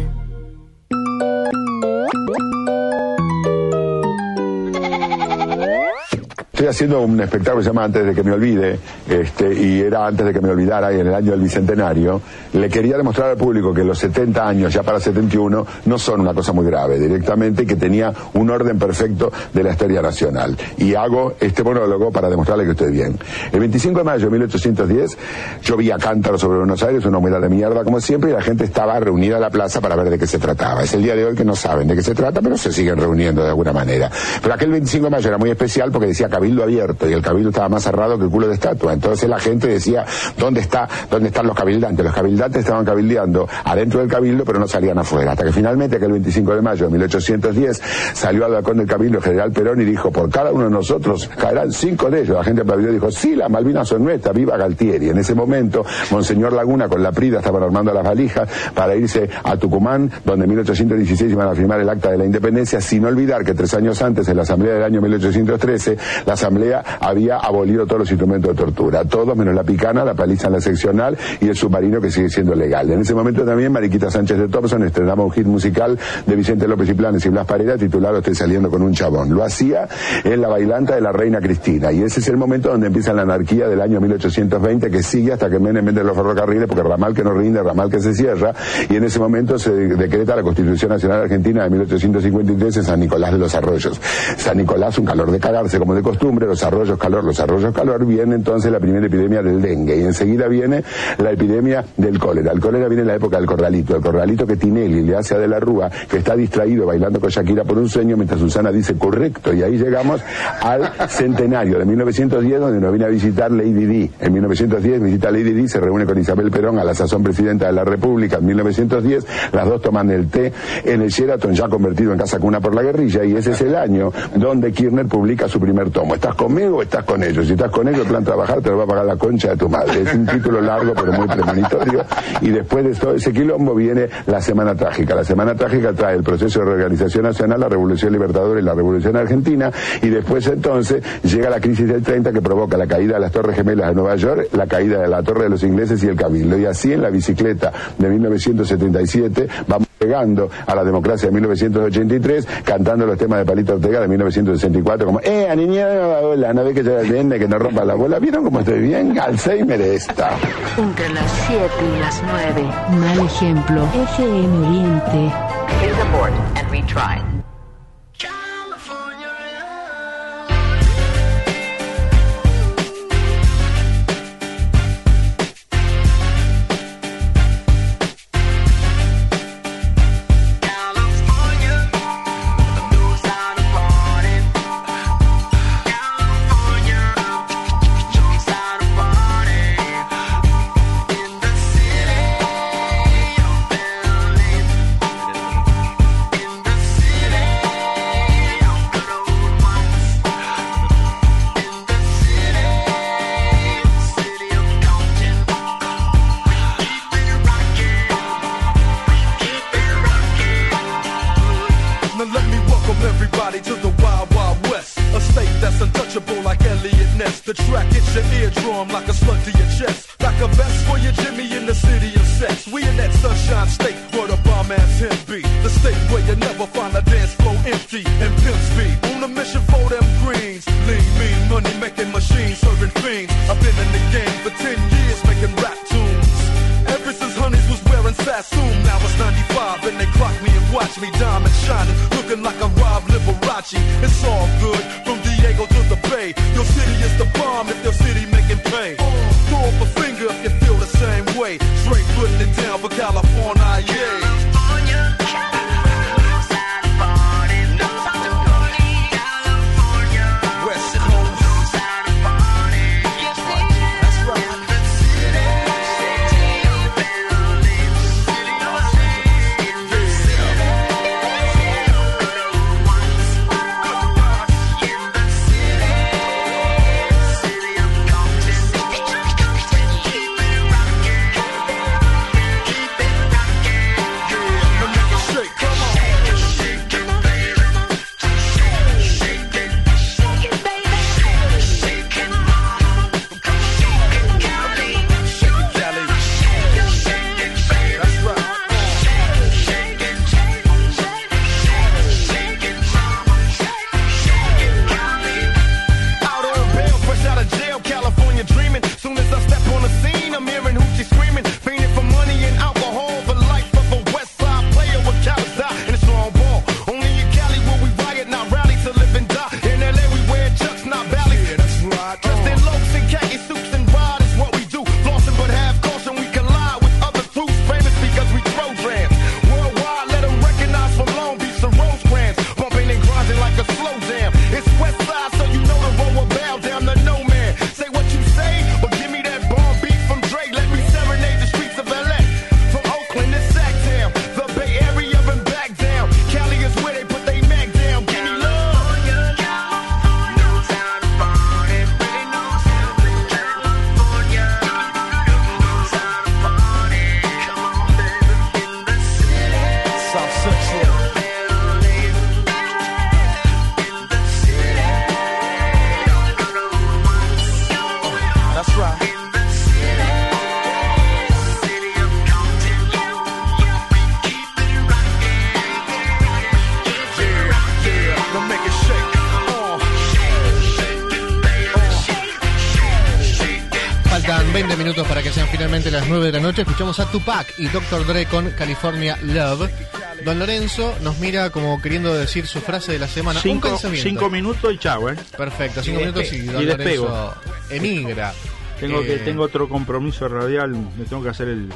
Estoy haciendo un espectáculo que se llama Antes de que me olvide, este, y era antes de que me olvidara, y en el año del Bicentenario. Le quería demostrar al público que los setenta años, ya para setenta y uno, no son una cosa muy grave, directamente, que tenía un orden perfecto de la historia nacional. Y hago este monólogo para demostrarle que estoy bien. El veinticinco de mayo de mil ochocientos diez, llovía cántaro sobre Buenos Aires, una humedad de mierda como siempre, y la gente estaba reunida en la plaza para ver de qué se trataba. Es el día de hoy que no saben de qué se trata, pero se siguen reuniendo de alguna manera. Pero aquel veinticinco de mayo era muy especial porque decía Cabildo abierto, y el cabildo estaba más cerrado que el culo de estatua. Entonces la gente decía, ¿dónde está, dónde están los cabildantes? Los cabildantes estaban cabildeando adentro del cabildo, pero no salían afuera. Hasta que finalmente, aquel veinticinco de mayo de mil ochocientos diez, salió al balcón del cabildo el general Perón y dijo, por cada uno de nosotros caerán cinco de ellos. La gente aplaudió y dijo, sí, las Malvinas son nuestras, viva Galtieri. En ese momento, Monseñor Laguna con la Prida estaban armando las valijas para irse a Tucumán, donde en mil ochocientos dieciséis iban a firmar el acta de la independencia, sin olvidar que tres años antes, en la asamblea del año mil ochocientos trece, la asamblea había abolido todos los instrumentos de tortura, todos menos la picana, la paliza en la seccional y el submarino, que sigue siendo legal. En ese momento también Mariquita Sánchez de Thompson estrenaba un hit musical de Vicente López y Planes y Blas Parera titulado Estoy saliendo con un chabón. Lo hacía en la bailanta de la reina Cristina, y ese es el momento donde empieza la anarquía del año mil ochocientos veinte, que sigue hasta que Menem vende los ferrocarriles, porque ramal que no rinde, ramal que se cierra, y en ese momento se decreta la Constitución Nacional Argentina de mil ochocientos cincuenta y tres en San Nicolás de los Arroyos. San Nicolás, un calor de cagarse como de costumbre, los arroyos calor, los arroyos calor, viene entonces la primera epidemia del dengue, y enseguida viene la epidemia del cólera. El cólera viene en la época del corralito, el corralito que Tinelli le hace a De la Rúa, que está distraído bailando con Shakira por un sueño, mientras Susana dice correcto, y ahí llegamos al centenario de mil novecientos diez, donde nos viene a visitar Lady Di. En mil novecientos diez visita a Lady Di, se reúne con Isabel Perón, a la sazón presidenta de la República. En mil novecientos diez las dos toman el té en el Sheraton, ya convertido en casa cuna por la guerrilla, y ese es el año donde Kirchner publica su primer tomo. ¿Estás conmigo o estás con ellos? Si estás con ellos, el plan trabajar te lo va a pagar la concha de tu madre. Es un título largo pero muy premonitorio, y después de todo ese quilombo viene la Semana Trágica. La Semana Trágica trae el proceso de reorganización nacional, la Revolución Libertadora y la Revolución Argentina, y después entonces llega la crisis del treinta, que provoca la caída de las Torres Gemelas de Nueva York, la caída de la Torre de los Ingleses y el Cabildo. Y así en la bicicleta de mil novecientos setenta y siete vamos llegando a la democracia de mil novecientos ochenta y tres, cantando los temas de Palito Ortega de mil novecientos sesenta y cuatro, como, eh, a niña, hola, no ve que ya viene, que no rompa la bola. ¿Vieron cómo estoy bien? Alzheimer está. Entre las siete y las nueve. Mal ejemplo. F M Oriente. Please abort and retry. See storm like a slug to your chest. Like a vest for your Jimmy in the city of sex. We in that sunshine state where the bomb ass him be. The state where you never find a dance floor empty and pimp speed. On a mission for them greens. Lean, mean, money making machines, serving fiends. I've been in the game for ten years making rap tunes. Ever since Honeys was wearing Sassoon. Now it's ninety-five and they clock me and watch me diamond shining, looking like a Rob Liberace. It's all good from Diego to the Bay. Your city is the bomb if your city making pay. Throw up a finger if you feel the same way. Straight putting it down for California, yeah. veinte minutos para que sean finalmente las nueve de la noche. Escuchamos a Tupac y doctor Dre con California Love. Don Lorenzo nos mira como queriendo decir su frase de la semana. Cinco, Un pensamiento. cinco minutos y chau, ¿eh? Perfecto, cinco Y minutos despe- y Don y despego. Lorenzo emigra. Tengo, Eh, que, tengo otro compromiso radial. Me tengo que hacer el,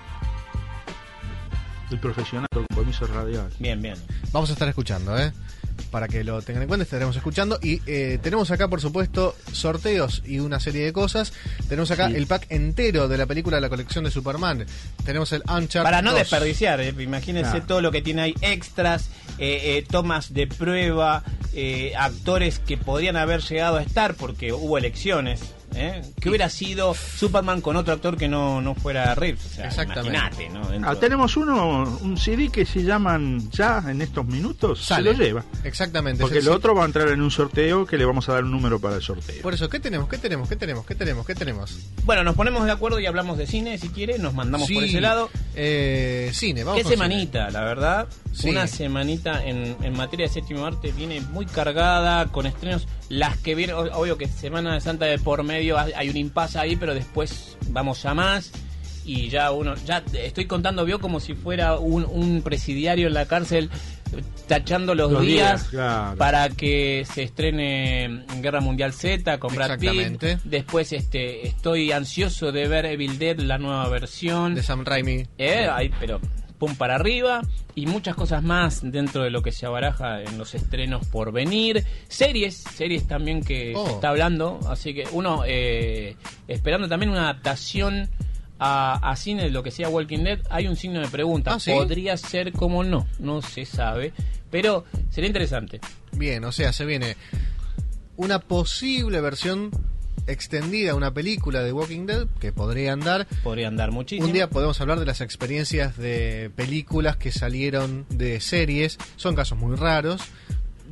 el profesional, el compromiso radial. Bien, bien. Vamos a estar escuchando, ¿eh? Para que lo tengan en cuenta, estaremos escuchando. Y eh, tenemos acá, por supuesto, sorteos y una serie de cosas. Tenemos acá Sí. el pack entero de la película de la colección de Superman. Tenemos el Uncharted Para no dos. desperdiciar, eh, imagínense Nah. todo lo que tiene ahí, extras, eh, eh, tomas de prueba, eh, actores que podrían haber llegado a estar porque hubo elecciones. ¿eh? ¿Qué hubiera sido Superman con otro actor que no, no fuera Reeves? O sea, Exactamente. imagínate, ¿no? Dentro- Ah, tenemos uno, un C D que se llaman ya en estos minutos. Sale. Se lo lleva. Exactamente. Porque Es el el- otro va a entrar en un sorteo que le vamos a dar un número para el sorteo. Por eso, ¿qué tenemos? ¿Qué tenemos? ¿Qué tenemos? ¿Qué tenemos? ¿Qué tenemos? Bueno, nos ponemos de acuerdo y hablamos de cine, si quiere, nos mandamos Sí, por ese lado. Eh, cine, vamos Qué con semanita, la verdad. Sí. Una semanita en, en materia de séptimo arte viene muy cargada, con estrenos. Las que vienen, o- obvio que Semana Santa de por medio hay hay un impasse ahí, pero después vamos a más. Y ya uno, ya estoy contando, vio como si fuera un, un presidiario en la cárcel, eh, tachando los, Los días, días, claro. para que se estrene Guerra Mundial Z con Brad Pitt. Exactamente. Después este estoy ansioso de ver Evil Dead, la nueva versión. De Sam Raimi. Eh, ahí, pero pum para arriba. Y muchas cosas más dentro de lo que se abaraja en los estrenos por venir. Series, series también que Oh. se está hablando. Así que uno eh, esperando también una adaptación a, a cine de lo que sea Walking Dead. Hay un signo de pregunta. ¿Ah, sí? Podría ser como no, no se sabe. Pero sería interesante. Bien, o sea, se viene una posible versión extendida, una película de Walking Dead que podría andar. Podría andar muchísimo. Un día podemos hablar de las experiencias de películas que salieron de series. Son casos muy raros.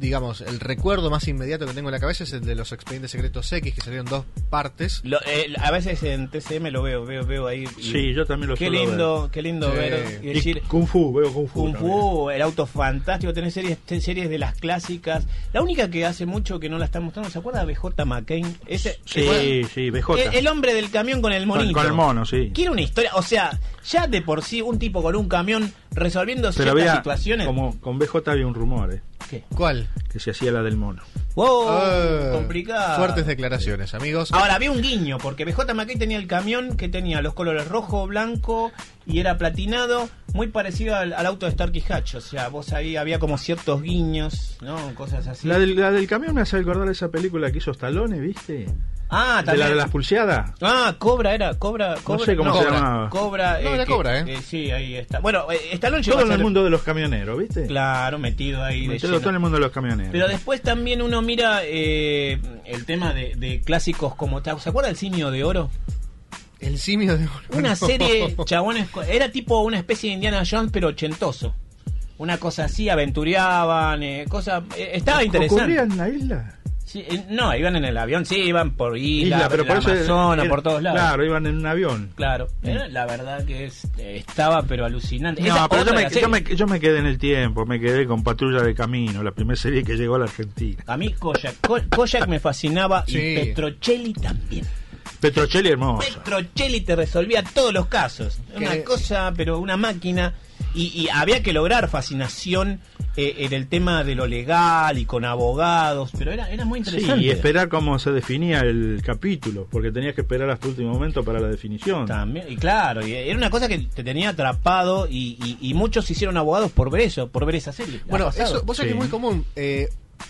digamos, el recuerdo más inmediato que tengo en la cabeza es el de los Expedientes Secretos X, que salieron dos partes. Lo, eh, a veces en T C M lo veo, veo, veo ahí. Y, sí, yo también lo qué suelo lindo, ver. Qué lindo Sí. ver. Y Y decir, Kung Fu, veo Kung Fu. Kung Fu, el auto fantástico, tenés series, tenés series de las clásicas. La única que hace mucho que no la están mostrando, ¿se acuerda de B J McCain? Ese, Sí, ese- sí, B J. el, el hombre del camión con el Con- monito. con el mono, sí. Quiere una historia, o sea, ya de por sí un tipo con un camión resolviendo Pero ciertas había, situaciones. como con B J había un rumor, ¿eh? ¿Qué? ¿Cuál? Que se hacía la del mono. Wow, Ah, complicado. Fuertes declaraciones, amigos. Ahora, había un guiño, porque B J McKay tenía el camión que tenía los colores rojo, blanco y era platinado, muy parecido al, al auto de Starkey Hatch. O sea, vos ahí había como ciertos guiños, ¿no? Cosas así. La del, la del camión me hace recordar esa película que hizo Stallone, ¿viste? Ah, De también. la de las pulseadas. Ah, Cobra era, Cobra, Cobra. sé cómo se llamaba. Cobra. No, era que- Cobra, ¿eh? eh, Sí, ahí está. Bueno, eh, Stallone llegó Todo a en el ser- mundo de los camioneros, ¿viste? Claro, metido ahí de Metido lleno. todo en el mundo de los camioneros. Pero después también uno mira eh, el tema de, de clásicos como... ¿Se acuerda del Simio de Oro? El simio de oro. Una No. serie, chabones, era tipo una especie de Indiana Jones, pero ochentoso. Una cosa así, aventureaban, eh, cosa, eh, estaba interesante. ¿Ocurría en la isla? Sí, eh, no, iban en el avión, sí, iban por isla, Isla, pero por por eso Amazonas, era- por todos lados. Claro, iban en un avión. Claro, era- la verdad que es, eh, estaba pero alucinante. Esa No, pero otra yo de me, la yo, me, serie. yo me quedé en el tiempo, me quedé con Patrulla de Camino, la primera serie que llegó a la Argentina. A mí Kojak, Ko- Kojak me fascinaba Sí. y Petrocelli también. Petrocelli hermosa. Petrocelli te resolvía todos los casos. Una Que- cosa, pero una máquina. Y, y había que lograr fascinación eh, en el tema de lo legal y con abogados, pero era, era muy Sí, interesante. y esperar cómo se definía el capítulo, porque tenías que esperar hasta el último momento para la definición. También, y claro, y era una cosa que te tenía atrapado y, y, y muchos se hicieron abogados por ver eso, por ver esa serie. ¿Ha Bueno, pasado? eso, vos sabés Sí. que es muy común. Eh,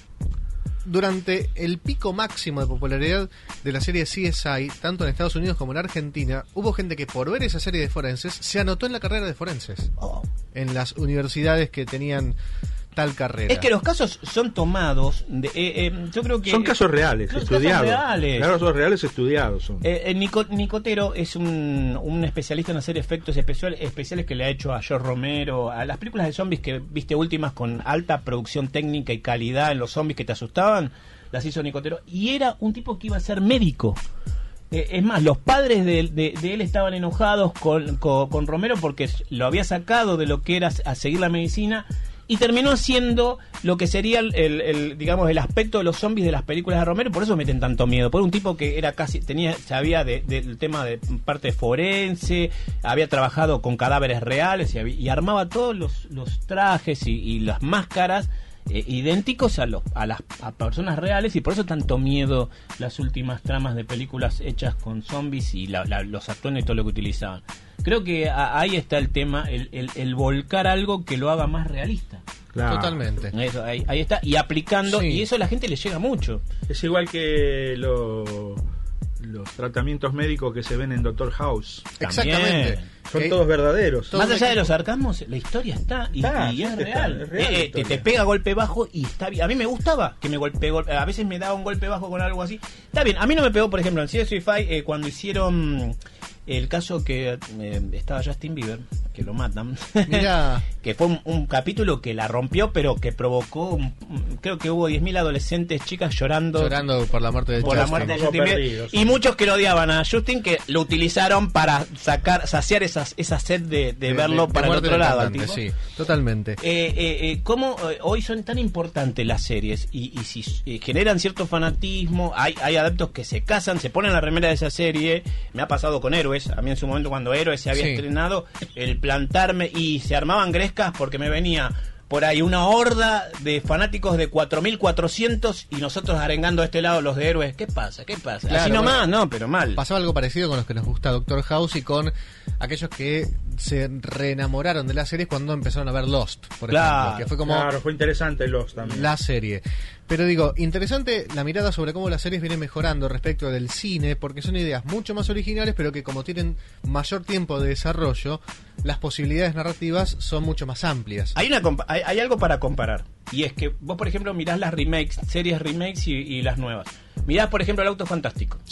durante el pico máximo de popularidad de la serie C S I, tanto en Estados Unidos como en Argentina, hubo gente que por ver esa serie de forenses se anotó en la carrera de forenses. Oh. En las universidades que tenían tal carrera. Es que los casos son tomados, de, eh, eh, yo creo que... Son casos reales, Son estudiados. casos reales. Claro, casos reales estudiados son. Eh, eh, Nico- Nicotero es un, un especialista en hacer efectos especial- especiales que le ha hecho a George Romero, a las películas de zombies que viste últimas con alta producción técnica y calidad en los zombies que te asustaban, las hizo Nicotero. Y era un tipo que iba a ser médico. Eh, es más, los padres de, de- de él estaban enojados con, con, con Romero porque lo había sacado de lo que era a seguir la medicina y terminó haciendo lo que sería el, el- el, digamos el aspecto de los zombies de las películas de Romero. Por eso meten tanto miedo, por un tipo que era casi tenía sabía de- del tema de parte forense, había trabajado con cadáveres reales y, había- y armaba todos los, los trajes y, y las máscaras eh, idénticos a los a las a personas reales, y por eso tanto miedo las últimas tramas de películas hechas con zombies y la- la- los atuendos y todo lo que utilizaban. Creo que a- ahí está el tema, el, el, el volcar algo que lo haga más realista. Claro. Totalmente. Eso, ahí, ahí está, y aplicando, Sí. y eso a la gente le llega mucho. Es igual que lo- los tratamientos médicos que se ven en Doctor House. Exactamente. Son Que- todos verdaderos. todo Más un allá de equipo- los sarcasmos, la historia está y, Está, y sí es, que está, real. es real la Eh, eh, te, historia. te pega golpe bajo y está bien. A mí me gustaba que me golpe, golpe a veces me daba un golpe bajo con algo así. Está bien, a mí no me pegó, por ejemplo, en C S I eh, cuando hicieron el caso que eh, estaba Justin Bieber, que lo matan. Mirá. Que fue un, un capítulo que la rompió, pero que provocó, un- un- creo que hubo diez mil adolescentes, chicas llorando. Llorando por la muerte de por la Justin. muerte de Poco Justin Bieber. perdidos. Y muchos que lo odiaban a Justin, que lo utilizaron para sacar, saciar esas, esa sed de, de verlo para el muerte otro del lado. al cantante, tipo. sí, totalmente. Eh, eh, eh, ¿Cómo eh, hoy son tan importantes las series? Y, y si eh, generan cierto fanatismo, hay, hay adeptos que se casan, se ponen la remera de esa serie. Me ha pasado con Héroes, a mí en su momento cuando Héroes se había Sí. estrenado, el plantarme y se armaban grescas porque me venía por ahí una horda de fanáticos de cuatro mil cuatrocientos y nosotros arengando a este lado los de Héroes. ¿Qué pasa? ¿Qué pasa? Claro, Así nomás, bueno. no, pero mal. Pasaba algo parecido con los que nos gusta Doctor House y con aquellos que se reenamoraron de las series cuando empezaron a ver Lost, por Claro, ejemplo, que fue como Claro, fue interesante los también. la serie. Pero digo, interesante la mirada sobre cómo las series vienen mejorando respecto del cine, porque son ideas mucho más originales, pero que como tienen mayor tiempo de desarrollo, las posibilidades narrativas son mucho más amplias. Hay, una compa- hay, hay algo para comparar. Y es que vos, por ejemplo, mirás las remakes, series remakes y, y las nuevas. Mirás, por ejemplo, El Auto Fantástico. Sí.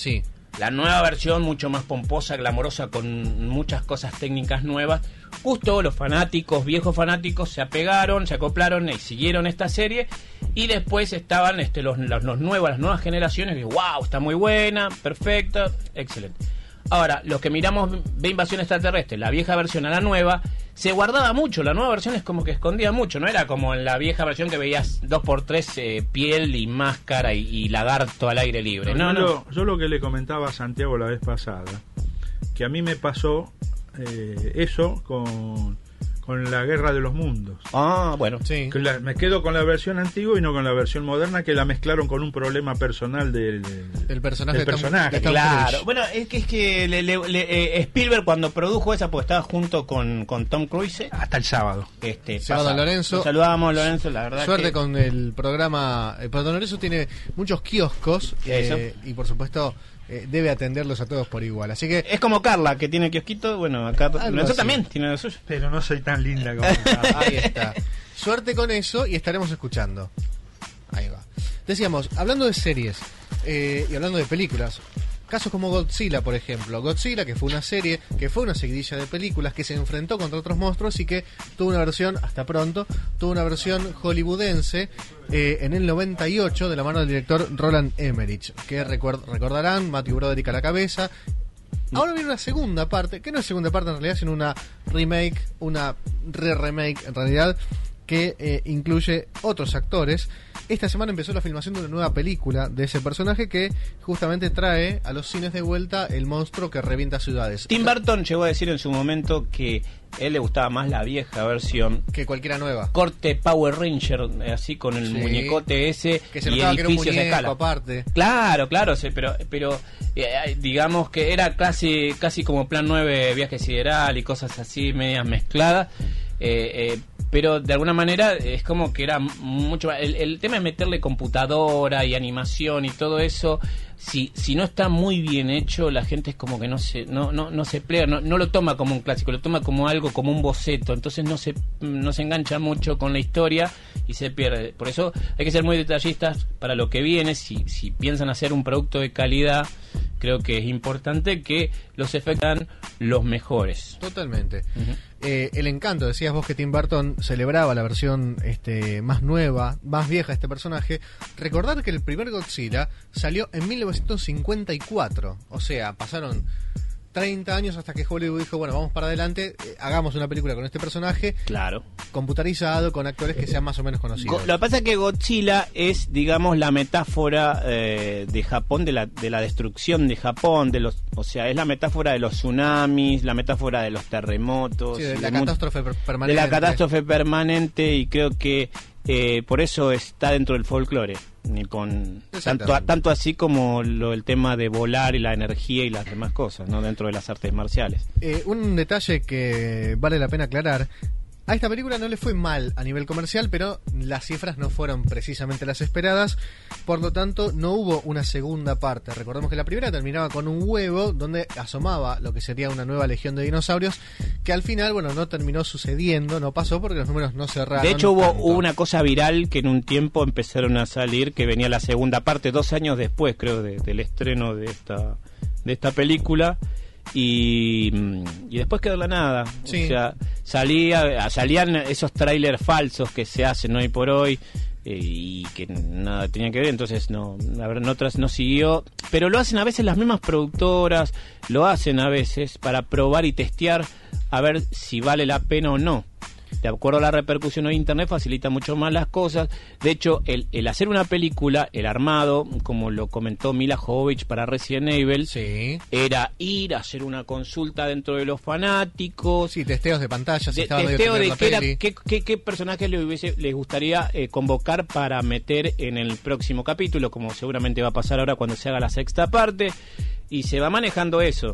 la nueva versión, mucho más pomposa, glamorosa, con muchas cosas técnicas nuevas. Justo los fanáticos, viejos fanáticos, se apegaron, se acoplaron y siguieron esta serie. Y después estaban este, los, los, los nuevos, las nuevas generaciones, que wow, está muy buena, perfecta, excelente. Ahora, los que miramos de Invasión Extraterrestre, la vieja versión a la nueva, se guardaba mucho. La nueva versión es como que escondía mucho. No era como en la vieja versión que veías dos por tres eh, piel y máscara y, y lagarto al aire libre. No, yo, no. Lo, yo lo que le comentaba a Santiago la vez pasada, que a mí me pasó eh, eso con, con la Guerra de los Mundos. Ah, bueno. Sí. Que la, me quedo con la versión antigua y no con la versión moderna, que la mezclaron con un problema personal del, El personaje del de Tom- personaje. de Tom Claro, Cruise. bueno, es que es que le, le, le, eh, Spielberg cuando produjo esa, pues estaba junto con, con Tom Cruise. Hasta el sábado. Este, Sábado pasado. Lorenzo. Nos saludábamos, Lorenzo, la verdad. Suerte que... con el programa. El Don Lorenzo tiene muchos kioscos eh, y por supuesto eh, debe atenderlos a todos por igual. Así que Es como Carla, que tiene kiosquito. Bueno, acá Algo Lorenzo así. también tiene lo suyo. Pero no soy tan linda como ahí está. Suerte con eso y estaremos escuchando. Ahí va. Decíamos, hablando de series eh, y hablando de películas, casos como Godzilla, por ejemplo. Godzilla, que fue una serie, que fue una seguidilla de películas, que se enfrentó contra otros monstruos y que tuvo una versión, hasta pronto, tuvo una versión hollywoodense eh, en el noventa y ocho de la mano del director Roland Emmerich, que recuerd- recordarán, Matthew Broderick a la cabeza. Ahora viene una segunda parte, que no es segunda parte en realidad, sino una remake, una re-remake en realidad, que eh, incluye otros actores. Esta semana empezó la filmación de una nueva película de ese personaje que justamente trae a los cines de vuelta el monstruo que revienta ciudades. Tim Burton llegó a decir en su momento que a él le gustaba más la vieja versión. Que cualquiera nueva. Corte Power Ranger, eh, así con el Sí. muñecote ese Que se y notaba que era un edificios de muñeco escala. aparte. Claro, claro, sí, pero pero eh, digamos que era casi casi como Plan nueve, Viaje Sideral y cosas así, medias mezcladas. Eh, eh, pero de alguna manera es como que era mucho más- el, el tema es meterle computadora y animación y todo eso. Si si no está muy bien hecho, la gente es como que no se no no no se plega, no, no lo toma como un clásico, lo toma como algo, como un boceto, entonces no se no se engancha mucho con la historia y se pierde. Por eso hay que ser muy detallistas para lo que viene. Si si piensan hacer un producto de calidad, creo que es importante que los efectos sean los mejores. Totalmente. Eh, el encanto, decías vos que Tim Burton celebraba la versión este, más nueva, más vieja de este personaje. Recordar que el primer Godzilla salió en mil novecientos cincuenta y cuatro, o sea, pasaron treinta años hasta que Hollywood dijo, bueno, vamos para adelante, eh, hagamos una película con este personaje, Claro. computarizado, con actores que sean más o menos conocidos. Go- Lo que pasa es que Godzilla es, digamos, la metáfora eh, de Japón, de la, de la destrucción de Japón, de los, o sea, es la metáfora de los tsunamis, la metáfora de los terremotos, Sí, de y la de mu- catástrofe per- de permanente. la catástrofe permanente, y creo que eh, por eso está dentro del folclore nipón, tanto, Exactamente. tanto así como lo, el tema de volar y la energía y las demás cosas, ¿no? Dentro de las artes marciales. Eh, un detalle que vale la pena aclarar. A esta película no le fue mal a nivel comercial, pero las cifras no fueron precisamente las esperadas. Por lo tanto, no hubo una segunda parte. Recordemos que la primera terminaba con un huevo donde asomaba lo que sería una nueva legión de dinosaurios, que al final, bueno, no terminó sucediendo, no pasó porque los números no cerraron. De hecho, hubo, tanto. hubo una cosa viral que en un tiempo empezaron a salir, que venía la segunda parte, dos años después, creo, de- del estreno de esta, de esta película. Y, y después quedó la nada. Sí. O sea, salía, salían esos trailers falsos que se hacen hoy por hoy eh, y que nada tenían que ver, entonces no, la verdad, en otras no siguió. Pero lo hacen a veces las mismas productoras, lo hacen a veces para probar y testear a ver si vale la pena o no. De acuerdo a la repercusión de Internet, facilita mucho más las cosas. De hecho, el, el hacer una película, el armado, como lo comentó Mila Jovovich para Resident Evil, Sí. era ir a hacer una consulta dentro de los fanáticos. Sí, testeos de pantalla, si De, estaba medio testeo teniendo de la qué, era- peli. qué, qué- qué personajes les, hubiese, les gustaría eh, convocar para meter en el próximo capítulo, como seguramente va a pasar ahora cuando se haga la sexta parte, y se va manejando eso.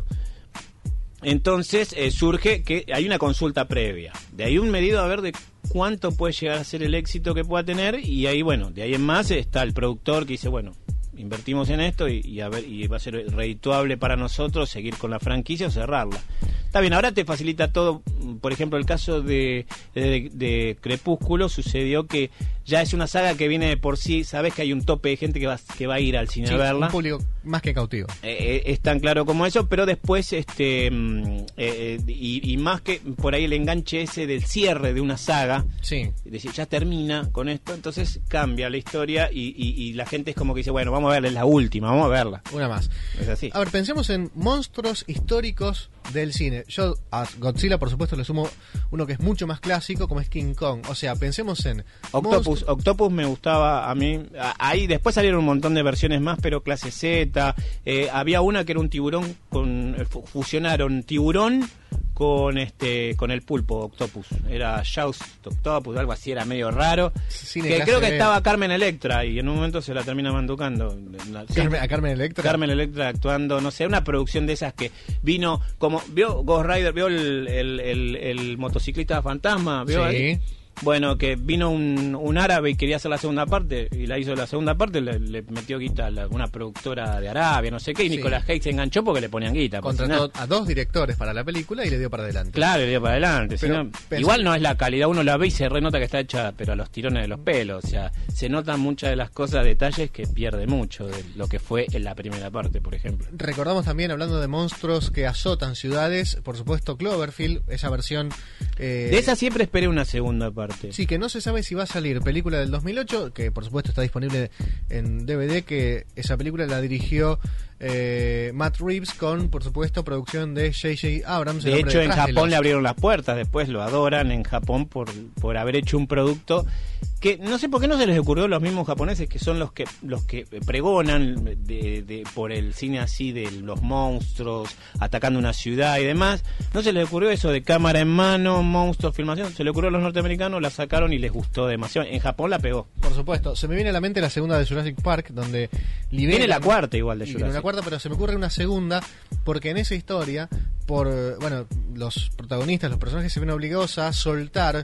Entonces eh, surge que hay una consulta previa, de ahí un medido a ver de cuánto puede llegar a ser el éxito que pueda tener, y ahí bueno, de ahí en más está el productor que dice, bueno, invertimos en esto y, y a ver, y va a ser redituable para nosotros seguir con la franquicia o cerrarla. Está bien, ahora te facilita todo. Por ejemplo, el caso de, de, de Crepúsculo sucedió que ya es una saga que viene de por sí, sabes que hay un tope de gente que va, que va a ir al cine Sí, a verla. un público más que cautivo. Eh, es tan claro como eso, pero después, este mm, eh, y, y más que por ahí el enganche ese del cierre de una saga, sí. es decir, ya termina con esto, entonces cambia la historia y, y, y la gente es como que dice, bueno, vamos a verla, es la última, vamos a verla. Una más. Es así. A ver, pensemos en monstruos históricos del cine. Yo a Godzilla, por supuesto, le sumo uno que es mucho más clásico, como es King Kong. O sea, pensemos en Octopus, Octopus me gustaba a mí. A- Ahí después salieron un montón de versiones más, pero clase Z. Eh, había una que era un tiburón con eh, fu- fusionaron tiburón con este con el pulpo Octopus. Era Jaws Octopus, algo así, era medio raro. Cine Que clase creo que B. estaba Carmen Electra y en un momento se la termina manducando. Sí. Carmen, a Carmen Electra. Carmen Electra actuando, no sé, una producción de esas que vino como vio Ghost Rider, vio el, el, el, el motociclista fantasma, vio Sí. ahí. Bueno, que vino un, un árabe y quería hacer la segunda parte y la hizo la segunda parte, le, le metió guita a la- una productora de Arabia, no sé qué, y Sí. Nicolas Cage se enganchó porque le ponían guita. porque si Contrató no- a dos directores para la película y le dio para adelante. Claro, le dio para adelante. si Pero no- pensé- igual no es la calidad, uno la ve y se renota que está hecha, pero a los tirones de los pelos. O sea, se notan muchas de las cosas, detalles que pierde mucho de lo que fue en la primera parte, por ejemplo. Recordamos también, hablando de monstruos que azotan ciudades, por supuesto Cloverfield, esa versión... eh, De esa siempre esperé una segunda parte. Sí, que no se sabe si va a salir, película del dos mil ocho, que por supuesto está disponible en D V D, que esa película la dirigió eh, Matt Reeves con, por supuesto, producción de J J Abrams. el De hombre hecho, en detrás de Japón los- le abrieron las puertas, después lo adoran en Japón por, por haber hecho un producto que no sé por qué no se les ocurrió a los mismos japoneses, que son los que los que pregonan de, de- por el cine así de los monstruos atacando una ciudad y demás. No se les ocurrió eso de cámara en mano, monstruos, filmación. Se le ocurrió a los norteamericanos, la sacaron y les gustó demasiado. En Japón la pegó. Por supuesto, se me viene a la mente la segunda de Jurassic Park, donde liberan... Viene la cuarta igual de Y viene Jurassic. una cuarta, pero se me ocurre una segunda, porque en esa historia, por eh, bueno, los protagonistas, los personajes se ven obligados a soltar,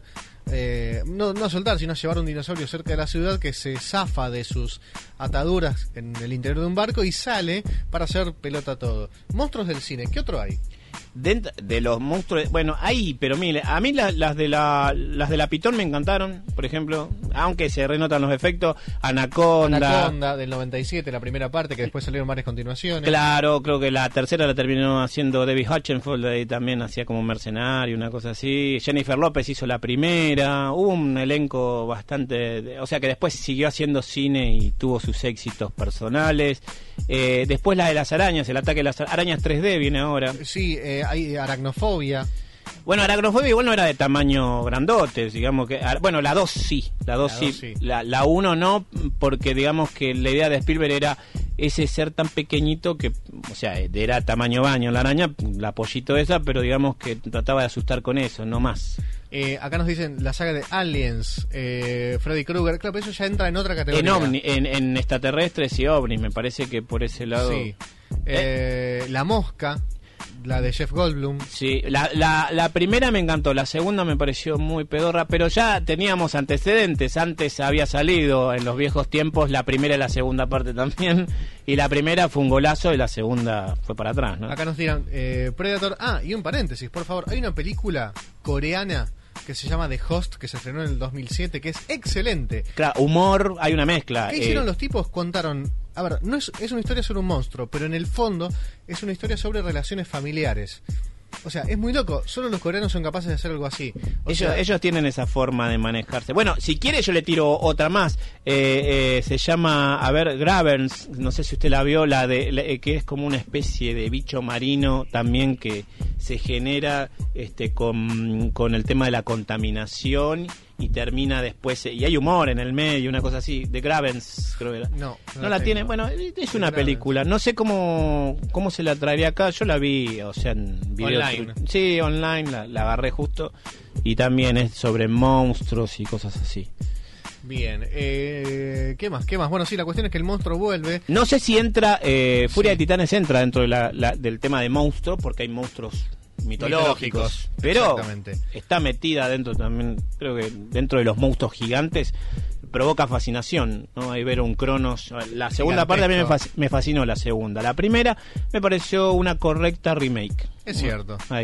eh, no, no soltar, sino llevar un dinosaurio cerca de la ciudad que se zafa de sus ataduras en el interior de un barco y sale para hacer pelota todo. Monstruos del cine, ¿qué otro hay? Dentro de los monstruos, bueno, hay, pero mire, a mí la- las de la las de la Pitón me encantaron, por ejemplo, aunque se renotan los efectos. Anaconda, Anaconda del noventa y siete, la primera parte, que después salieron varias continuaciones. claro, creo que la tercera la terminó haciendo David Hutchinson, ahí también hacía como un mercenario, una cosa así. Jennifer López hizo la primera, hubo un elenco bastante, de- o sea que después siguió haciendo cine y tuvo sus éxitos personales. Eh, después la de las arañas, el ataque de las arañas tres D viene ahora. Sí, eh, hay aracnofobia. Bueno, Aracnofobia igual no era de tamaño grandote, digamos que... ar- Bueno, la dos sí, la dos La sí, dos sí. La, la uno no, porque digamos que la idea de Spielberg era ese ser tan pequeñito que, o sea, era tamaño baño la araña, la pollito esa, pero digamos que trataba de asustar con eso, no más. Eh, acá nos dicen la saga de Aliens, eh, Freddy Krueger. Claro, pero eso ya entra en otra categoría. En, ovni, en, en extraterrestres y ovnis, me parece que por ese lado... Sí. Eh, La Mosca, la de Jeff Goldblum. Sí, la, la, la primera me encantó, la segunda me pareció muy pedorra, pero ya teníamos antecedentes. Antes había salido en los viejos tiempos la primera y la segunda parte también, y la primera fue un golazo y la segunda fue para atrás, ¿no? Acá nos dirán eh, Predator. Ah, y un paréntesis, por favor. Hay una película coreana que se llama The Host, que se estrenó en el dos mil siete, que es excelente. Claro, humor, hay una mezcla. ¿Qué eh, hicieron los tipos? Contaron... A ver, no es, es una historia sobre un monstruo, pero en el fondo es una historia sobre relaciones familiares. O sea, es muy loco. Solo los coreanos son capaces de hacer algo así. O Ellos, sea, ellos tienen esa forma de manejarse. Bueno, si quiere yo le tiro otra más. Eh, eh, se llama, a ver, Graverns. No sé si usted la vio, la de la, eh, que es como una especie de bicho marino también que se genera este con, con el tema de la contaminación y termina después. Y hay humor en el medio, una cosa así. De Graverns, creo que era. No, No, no la tengo. tiene. Bueno, es una Graverns. película. No sé cómo, cómo se la traería acá. Yo la vi, o sea, en video. Online. Sí, online, la, la agarré justo. Y también es sobre monstruos y cosas así. Bien. Eh, ¿Qué más? ¿Qué más? Bueno, sí, la cuestión es que el monstruo vuelve. No sé si entra, eh, Furia Sí. de Titanes entra dentro de la, la- del tema de monstruo, porque hay monstruos mitológicos. Mitológicos, Pero exactamente. está metida dentro también, creo que dentro de los monstruos gigantes. Provoca fascinación, ¿no? Ahí ver un Cronos. La segunda parte a mí me, Gigantesco. fasc- me fascinó la segunda. La primera me pareció una correcta remake. Es cierto. Ahí.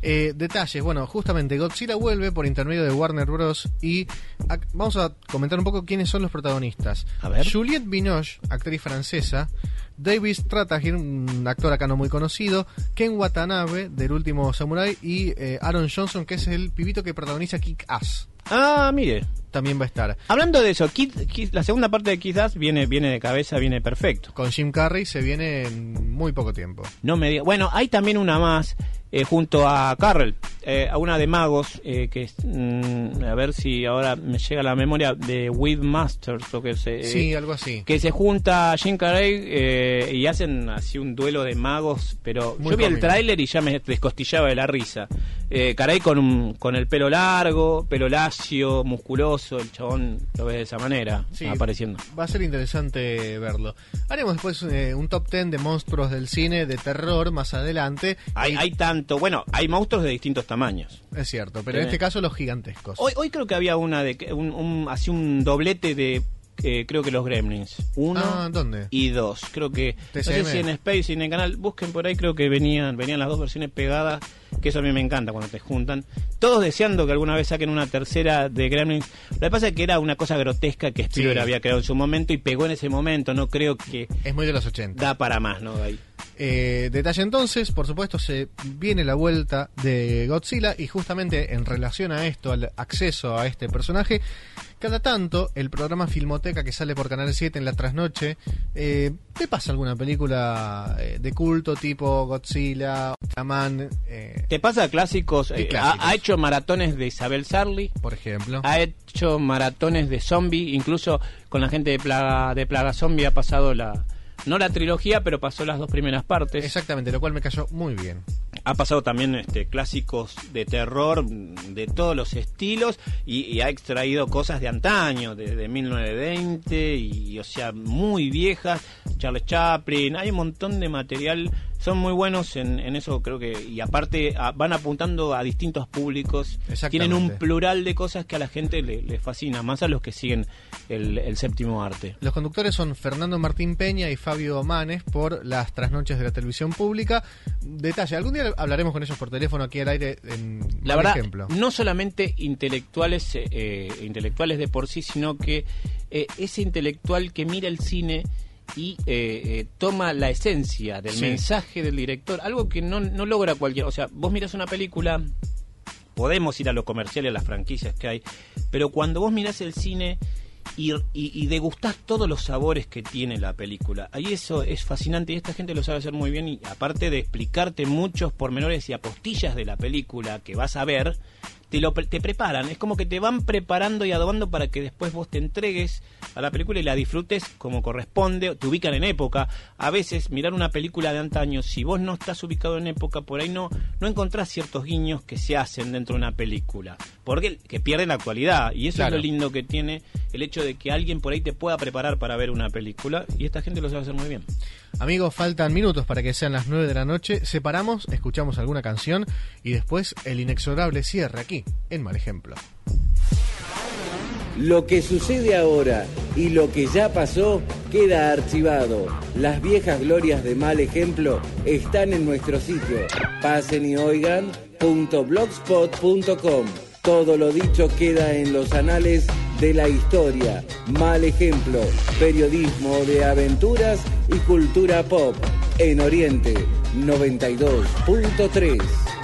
Eh, detalles, bueno, justamente Godzilla vuelve por intermedio de Warner Bros. Y a, vamos a comentar un poco quiénes son los protagonistas. A ver. Juliette Binoche, actriz francesa. David Strathairn, un actor acá no muy conocido. Ken Watanabe, del Último Samurai. Y eh, Aaron Johnson, que es el pibito que protagoniza Kick-Ass. Ah, mire. También va a estar. Hablando de eso, Kid, Kid, la segunda parte de Kick-Ass viene, viene de cabeza, viene perfecto. Con Jim Carrey se viene en muy poco tiempo. No me diga. Bueno, hay también una más eh, junto a Carrell, eh, a una de magos, eh, que es, mm, a ver si ahora me llega a la memoria, de With Masters, o que se, eh, sí, algo así. Que se junta Jim Carrey eh, y hacen así un duelo de magos, pero Muy yo vi el cómico. tráiler y ya me descostillaba de la risa. Eh, Carrey con, un, con el pelo largo, pelo lacio, musculoso, el chabón lo ves de esa manera, Sí, apareciendo. va a ser interesante verlo. Haremos después eh, un top ten de monstruos del cine de terror más adelante. Hay, Y- hay tanto, bueno, hay monstruos de distintos tamaños. Es cierto, pero en Sí. este caso los gigantescos. Hoy, hoy creo que había una de que- un, un, así un doblete de eh, creo que los Gremlins. Uno Ah, ¿dónde? y dos. Creo que T no C sé M. si en Space y en el canal, busquen por ahí, creo que venían venían las dos versiones pegadas, que eso a mí me encanta cuando te juntan. Todos deseando que alguna vez saquen una tercera de Gremlins. Lo que pasa es que era una cosa grotesca que Spielberg Sí. había creado en su momento y pegó en ese momento. No creo que Es muy de los ochenta. da para más, ¿no? Ahí. Eh, detalle entonces, por supuesto, se viene la vuelta de Godzilla y justamente en relación a esto, al acceso a este personaje, cada tanto el programa Filmoteca que sale por Canal siete en la trasnoche, eh, te pasa alguna película eh, de culto tipo Godzilla, Ultraman, eh, Te pasa clásicos, Y eh, clásicos. Ha, ha hecho maratones de Isabel Sarli, por ejemplo. ha hecho maratones de zombie, incluso con la gente de Plaga, de Plaga Zombie ha pasado la, no la trilogía, pero pasó las dos primeras partes. Exactamente, lo cual me cayó muy bien. Ha pasado también este, clásicos de terror de todos los estilos y, y ha extraído cosas de antaño, de, de mil novecientos veinte, y, o sea, muy viejas. Charles Chaplin, hay un montón de material, son muy buenos en, en eso, creo que, y aparte a- van apuntando a distintos públicos, tienen un plural de cosas que a la gente le, le fascina, más a los que siguen el, el séptimo arte. Los conductores son Fernando Martín Peña y Fabio Manes por las trasnoches de la televisión pública. Detalle, algún día hablaremos con ellos por teléfono aquí al aire en La por verdad, ejemplo. no solamente intelectuales eh, eh, intelectuales de por sí, sino que eh, ese intelectual que mira el cine y eh, eh, toma la esencia del Sí. mensaje del director, algo que no, no logra cualquier... O sea, vos mirás una película, podemos ir a lo comercial y a las franquicias que hay, pero cuando vos mirás el cine y, y, y degustás todos los sabores que tiene la película, ahí eso es fascinante y esta gente lo sabe hacer muy bien, y aparte de explicarte muchos pormenores y apostillas de la película que vas a ver, te lo pre- te preparan, es como que te van preparando y adobando para que después vos te entregues a la película y la disfrutes como corresponde, te ubican en época. A veces mirar una película de antaño, si vos no estás ubicado en época, por ahí no no encontrás ciertos guiños que se hacen dentro de una película, porque que pierden la actualidad, y eso Claro. es lo lindo que tiene el hecho de que alguien por ahí te pueda preparar para ver una película, y esta gente lo sabe hacer muy bien. Amigos, faltan minutos para que sean las nueve de la noche. Separamos, escuchamos alguna canción y después el inexorable cierre aquí, en Mal Ejemplo. Lo que sucede ahora y lo que ya pasó queda archivado. Las viejas glorias de Mal Ejemplo están en nuestro sitio pasen y oigan punto blogspot punto com. Todo lo dicho queda en los anales de la historia. Mal Ejemplo, periodismo de aventuras y cultura pop. En Oriente noventa y dos punto tres.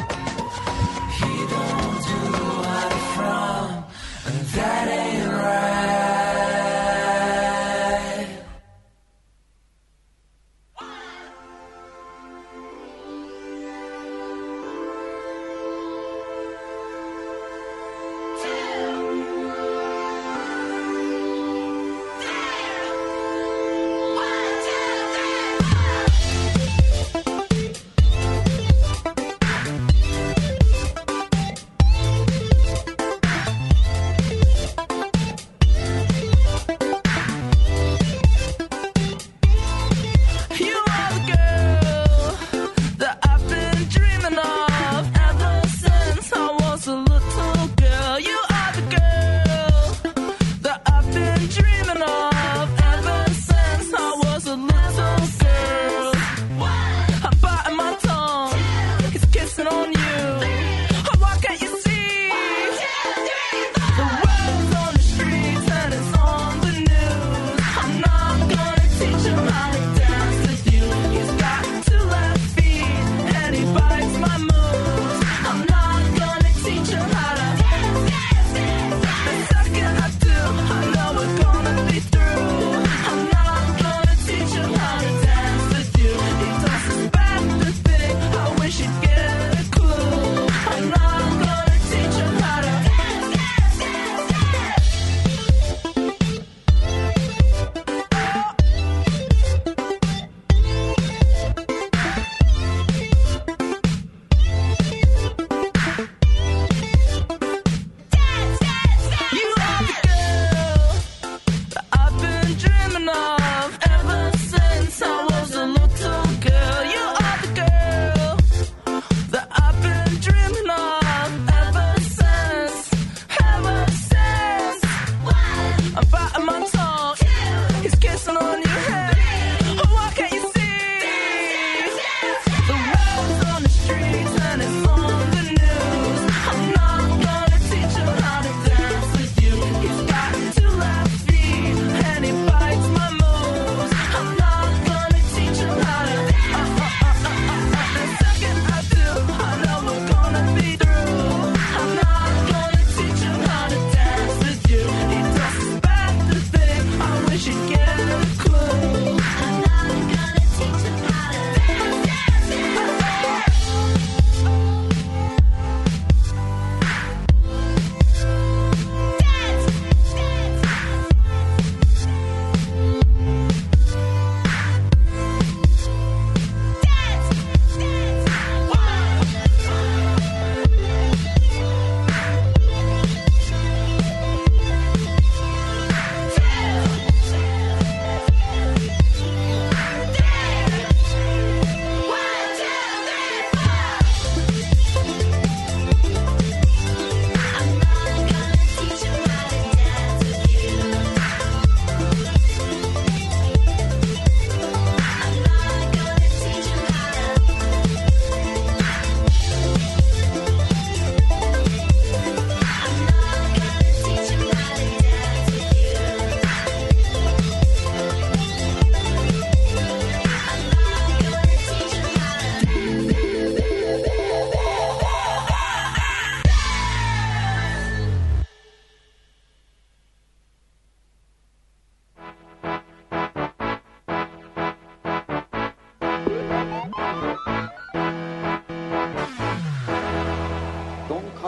That ain't right.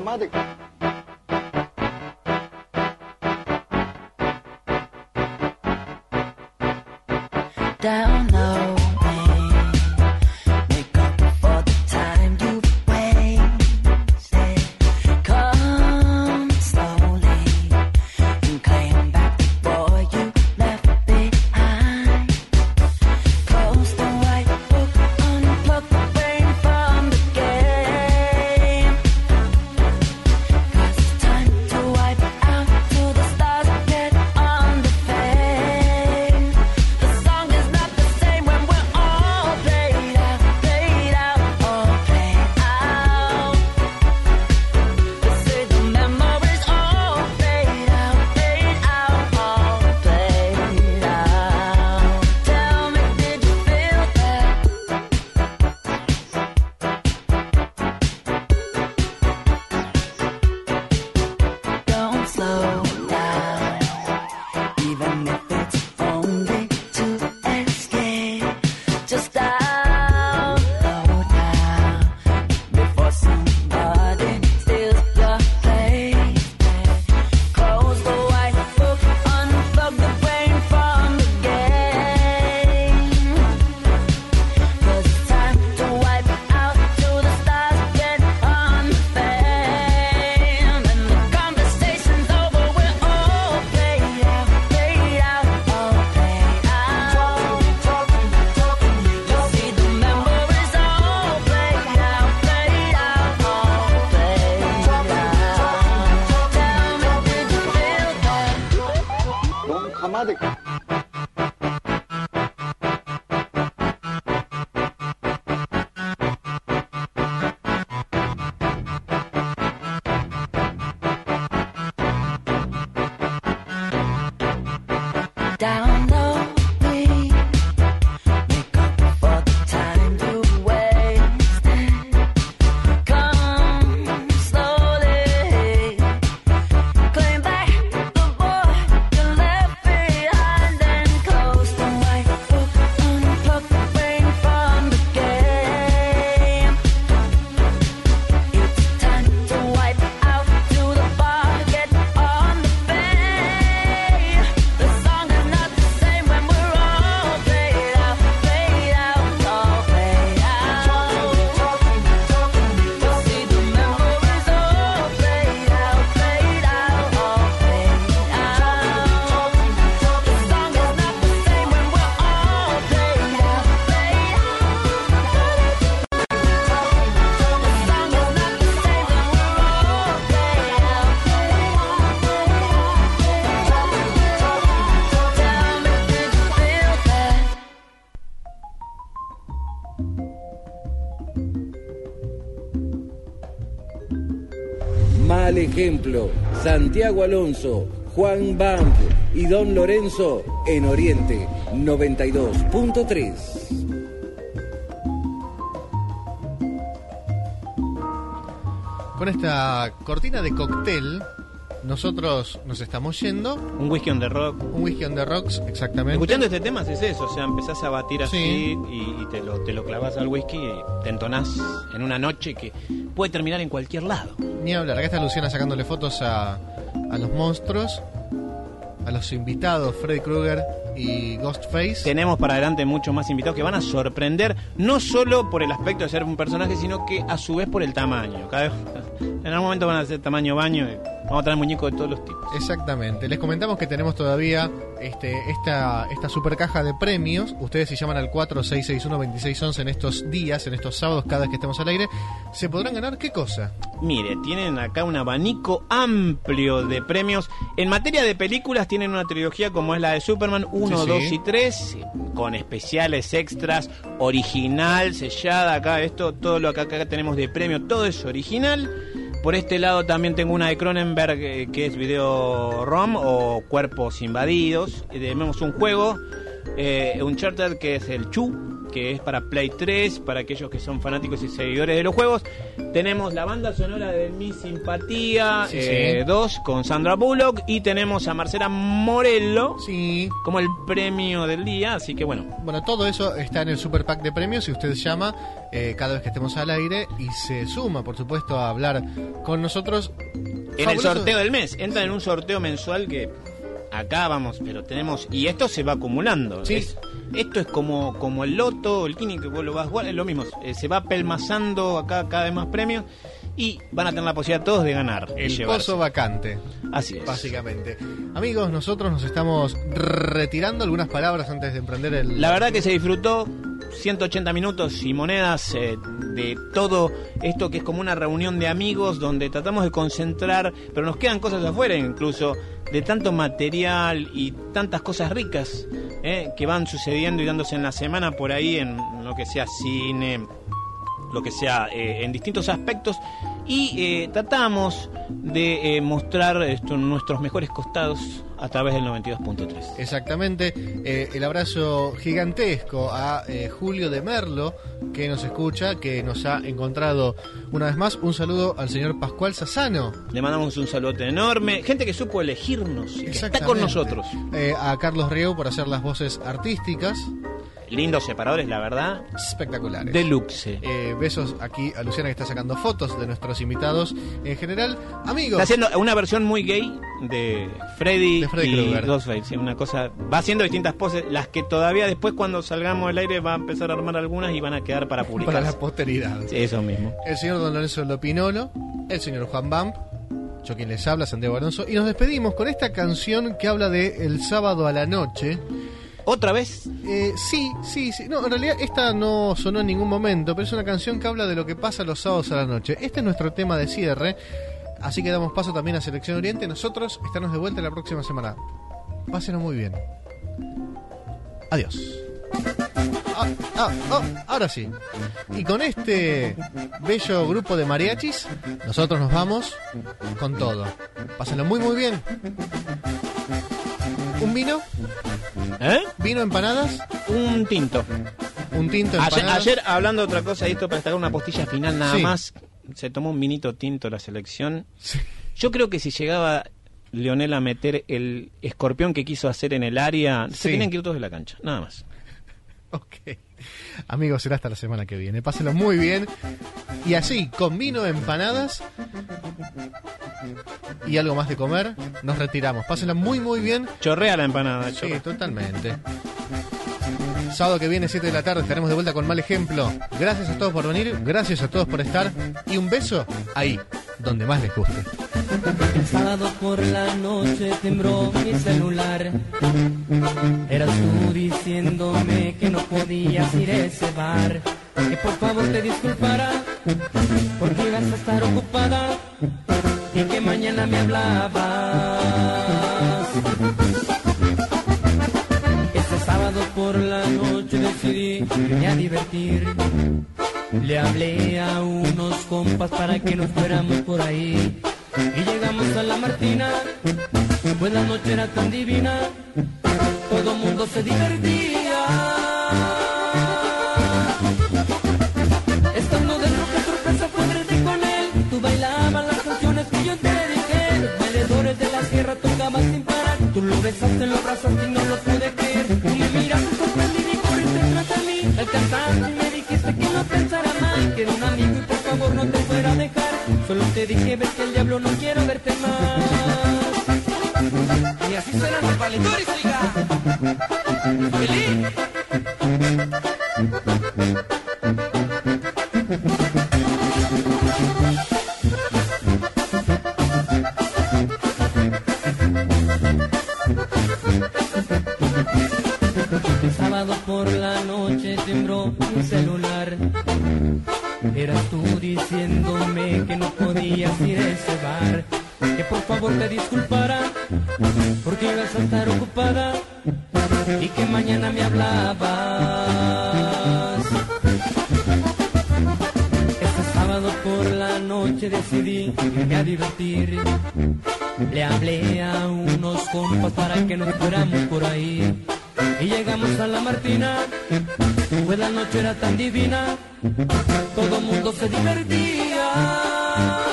camada. Down low, make up for the time you wasted. Come slowly and claim back what you left behind. Close the white book, unplug the brain from the game. 'Cause it's time to wipe out till the stars get on the fame. The song is not the same when we're all played out, played out, all played out. They say the memories all played out, played out, all played out. Tell me, did you feel that? Don't slow down, even if it's only to escape. Just download now before somebody steals your place. Close the white book, unplug the brain from the game. 'Cause it's time to wipe out till the stars get on the fame. And the conversation's over, we're all played out, played out, all played out. You see the memories all played out, played out, all played out. Tell me, did you feel that? Don't camada. Down slowly, make up for the time you wasted. Come slowly, claim back the boy you left behind, and close the white book, unplug the brain from the game. It's time to wipe out till the bar get on the fame. The song is not the same when we're all played out, played out, all played out. You see the memories all played out, played out, all played out. The song is not the same when we're all played out, played out. The song is not the same when we're all played out, played out. Tell me, did you feel that? Mal ejemplo, Santiago Alonso, Juan Bamp y Don Lorenzo en Oriente noventa y dos punto tres. Con esta cortina de cóctel, nosotros nos estamos yendo. Un whisky on the rock. Un whisky on the rocks, exactamente. Escuchando este tema es eso, o sea, empezás a batir así Sí. y, y te, lo, te lo clavas al whisky y te entonás en una noche que puede terminar en cualquier lado. Ni hablar, acá está Luciana sacándole fotos a, a los monstruos, a los invitados, Freddy Krueger y Ghostface. Tenemos para adelante muchos más invitados que van a sorprender, no solo por el aspecto de ser un personaje, sino que a su vez por el tamaño. Cada vez, en algún momento van a ser tamaño baño y vamos a traer muñecos de todos los tipos. Exactamente. Les comentamos que tenemos todavía este, esta, esta super caja de premios. Ustedes si llaman al cuatro seis seis uno, dos seis uno uno en estos días, en estos sábados, cada vez que estemos al aire, ¿se podrán ganar qué cosa? Mire, tienen acá un abanico amplio de premios. En materia de películas tienen una trilogía como es la de Superman uno, Sí, sí. dos y tres, con especiales extras, original, sellada acá, esto, todo lo que acá tenemos de premio, todo es original. Por este lado también tengo una de Cronenberg eh, que es Video ROM o Cuerpos Invadidos. Eh, Tenemos un juego, eh, Uncharted, que es el Chu. que es para Play tres, para aquellos que son fanáticos y seguidores de los juegos. Tenemos la banda sonora de Mi Simpatía Sí, eh, sí. dos con Sandra Bullock, y tenemos a Marcela Morello sí. como el premio del día, así que bueno. Bueno, todo eso está en el Super Pack de premios. Si usted llama eh, cada vez que estemos al aire y se suma, por supuesto, a hablar con nosotros. En el Fabuloso. sorteo del mes, entran en un sorteo mensual que acá vamos, pero tenemos, y esto se va acumulando. Sí. Es- esto es como, como el loto, el kini que vos lo vas a jugar, es lo mismo, eh, se va pelmazando acá cada vez más premios y van a tener la posibilidad todos de ganar. de El llevarse. pozo vacante. Así es. Básicamente. Amigos, nosotros nos estamos retirando. Algunas palabras antes de emprender el... La verdad que se disfrutó ciento ochenta minutos y monedas eh, de todo esto que es como una reunión de amigos donde tratamos de concentrar, pero nos quedan cosas afuera incluso, de tanto material y tantas cosas ricas eh, que van sucediendo y dándose en la semana por ahí en lo que sea cine, lo que sea eh, en distintos aspectos, y eh, tratamos de eh, mostrar esto, nuestros mejores costados a través del noventa y dos punto tres. Exactamente. Eh, el abrazo gigantesco a eh, Julio de Merlo, que nos escucha, que nos ha encontrado una vez más. Un saludo al señor Pascual Sassano. Le mandamos un saludote enorme. Gente que supo elegirnos, y que está con Exactamente. nosotros. Eh, a Carlos Rieu por hacer las voces artísticas. Lindos separadores, la verdad. Espectaculares. Deluxe. Eh, besos aquí a Luciana, que está sacando fotos de nuestros invitados. En general, amigos. Está haciendo una versión muy gay de Freddy, De Freddy y Krueger. Ghostface. Sí, una cosa. Va haciendo distintas poses, las que todavía después, cuando salgamos al aire, va a empezar a armar algunas y van a quedar para publicar. Para la posteridad. Sí, eso mismo. El señor Don Lorenzo Lopinolo, el señor Juan Bamp, yo quien les habla, Santiago Alonso, y nos despedimos con esta canción que habla de el sábado a la noche. ¿Otra vez? Eh, sí, sí, sí. No, en realidad esta no sonó en ningún momento, pero es una canción que habla de lo que pasa los sábados a la noche. Este es nuestro tema de cierre, así que damos paso también a Selección Oriente. Nosotros estaremos de vuelta la próxima semana. Pásenlo muy bien. Adiós. Ah, ah, oh, ahora sí. Y con este bello grupo de mariachis, nosotros nos vamos con todo. Pásenlo muy muy bien. ¿Un vino? ¿Eh? ¿Vino, empanadas? Un tinto. Un tinto, Ayer, empanadas. ayer, hablando de otra cosa, y esto para destacar una postilla final nada Sí. más, se tomó un vinito tinto la selección. Yo creo que si llegaba Leonel a meter el escorpión que quiso hacer en el área, se Sí. tenían que ir todos de la cancha, nada más. Ok. Amigos, será hasta la semana que viene. Pásenlo muy bien. Y así, con vino, empanadas y algo más de comer, nos retiramos. Pásenlo muy, muy bien. Chorrea la empanada. Sí, chorrea. totalmente. Sábado que viene, siete de la tarde, estaremos de vuelta con Mal Ejemplo. Gracias a todos por venir, gracias a todos por estar. Y un beso ahí, donde más les guste. El sábado por la noche tembló mi celular. Eras tú diciéndome que no podías ir a ese bar. Que por favor te disculpara, porque ibas a estar ocupada y que mañana me hablabas. Este sábado por la noche decidí irme a divertir. Le hablé a unos compas para que nos fuéramos por ahí. Y llegamos a la Martina, pues la noche era tan divina, todo mundo se divertía. Estando de roca sorpresa fue verte con él, tú bailabas las canciones que yo te dediqué. Los bailadores de la sierra tocaban sin parar, tú lo besaste, lo abrazaste y no lo pude creer. Tú me miraste sorprendido y corriste tras de mí, alcanzaste y me dijiste que no pensara mal, que era un amigo y por favor no te fuera a dejar. Solo te dije, ves que el diablo no quiero verte más. Y así suenan los valedores, oiga. ¡Feliz! El sábado por la noche tembló mi celular. Eras tú diciéndome que no podías ir a ese bar, que por favor te disculpara, porque ibas a estar ocupada y que mañana me hablabas. Este sábado por la noche decidí irme a divertir. Le hablé a unos compas para que nos fuéramos por ahí. y llegamos a la Martina, pues la noche era tan divina, todo mundo se divertía.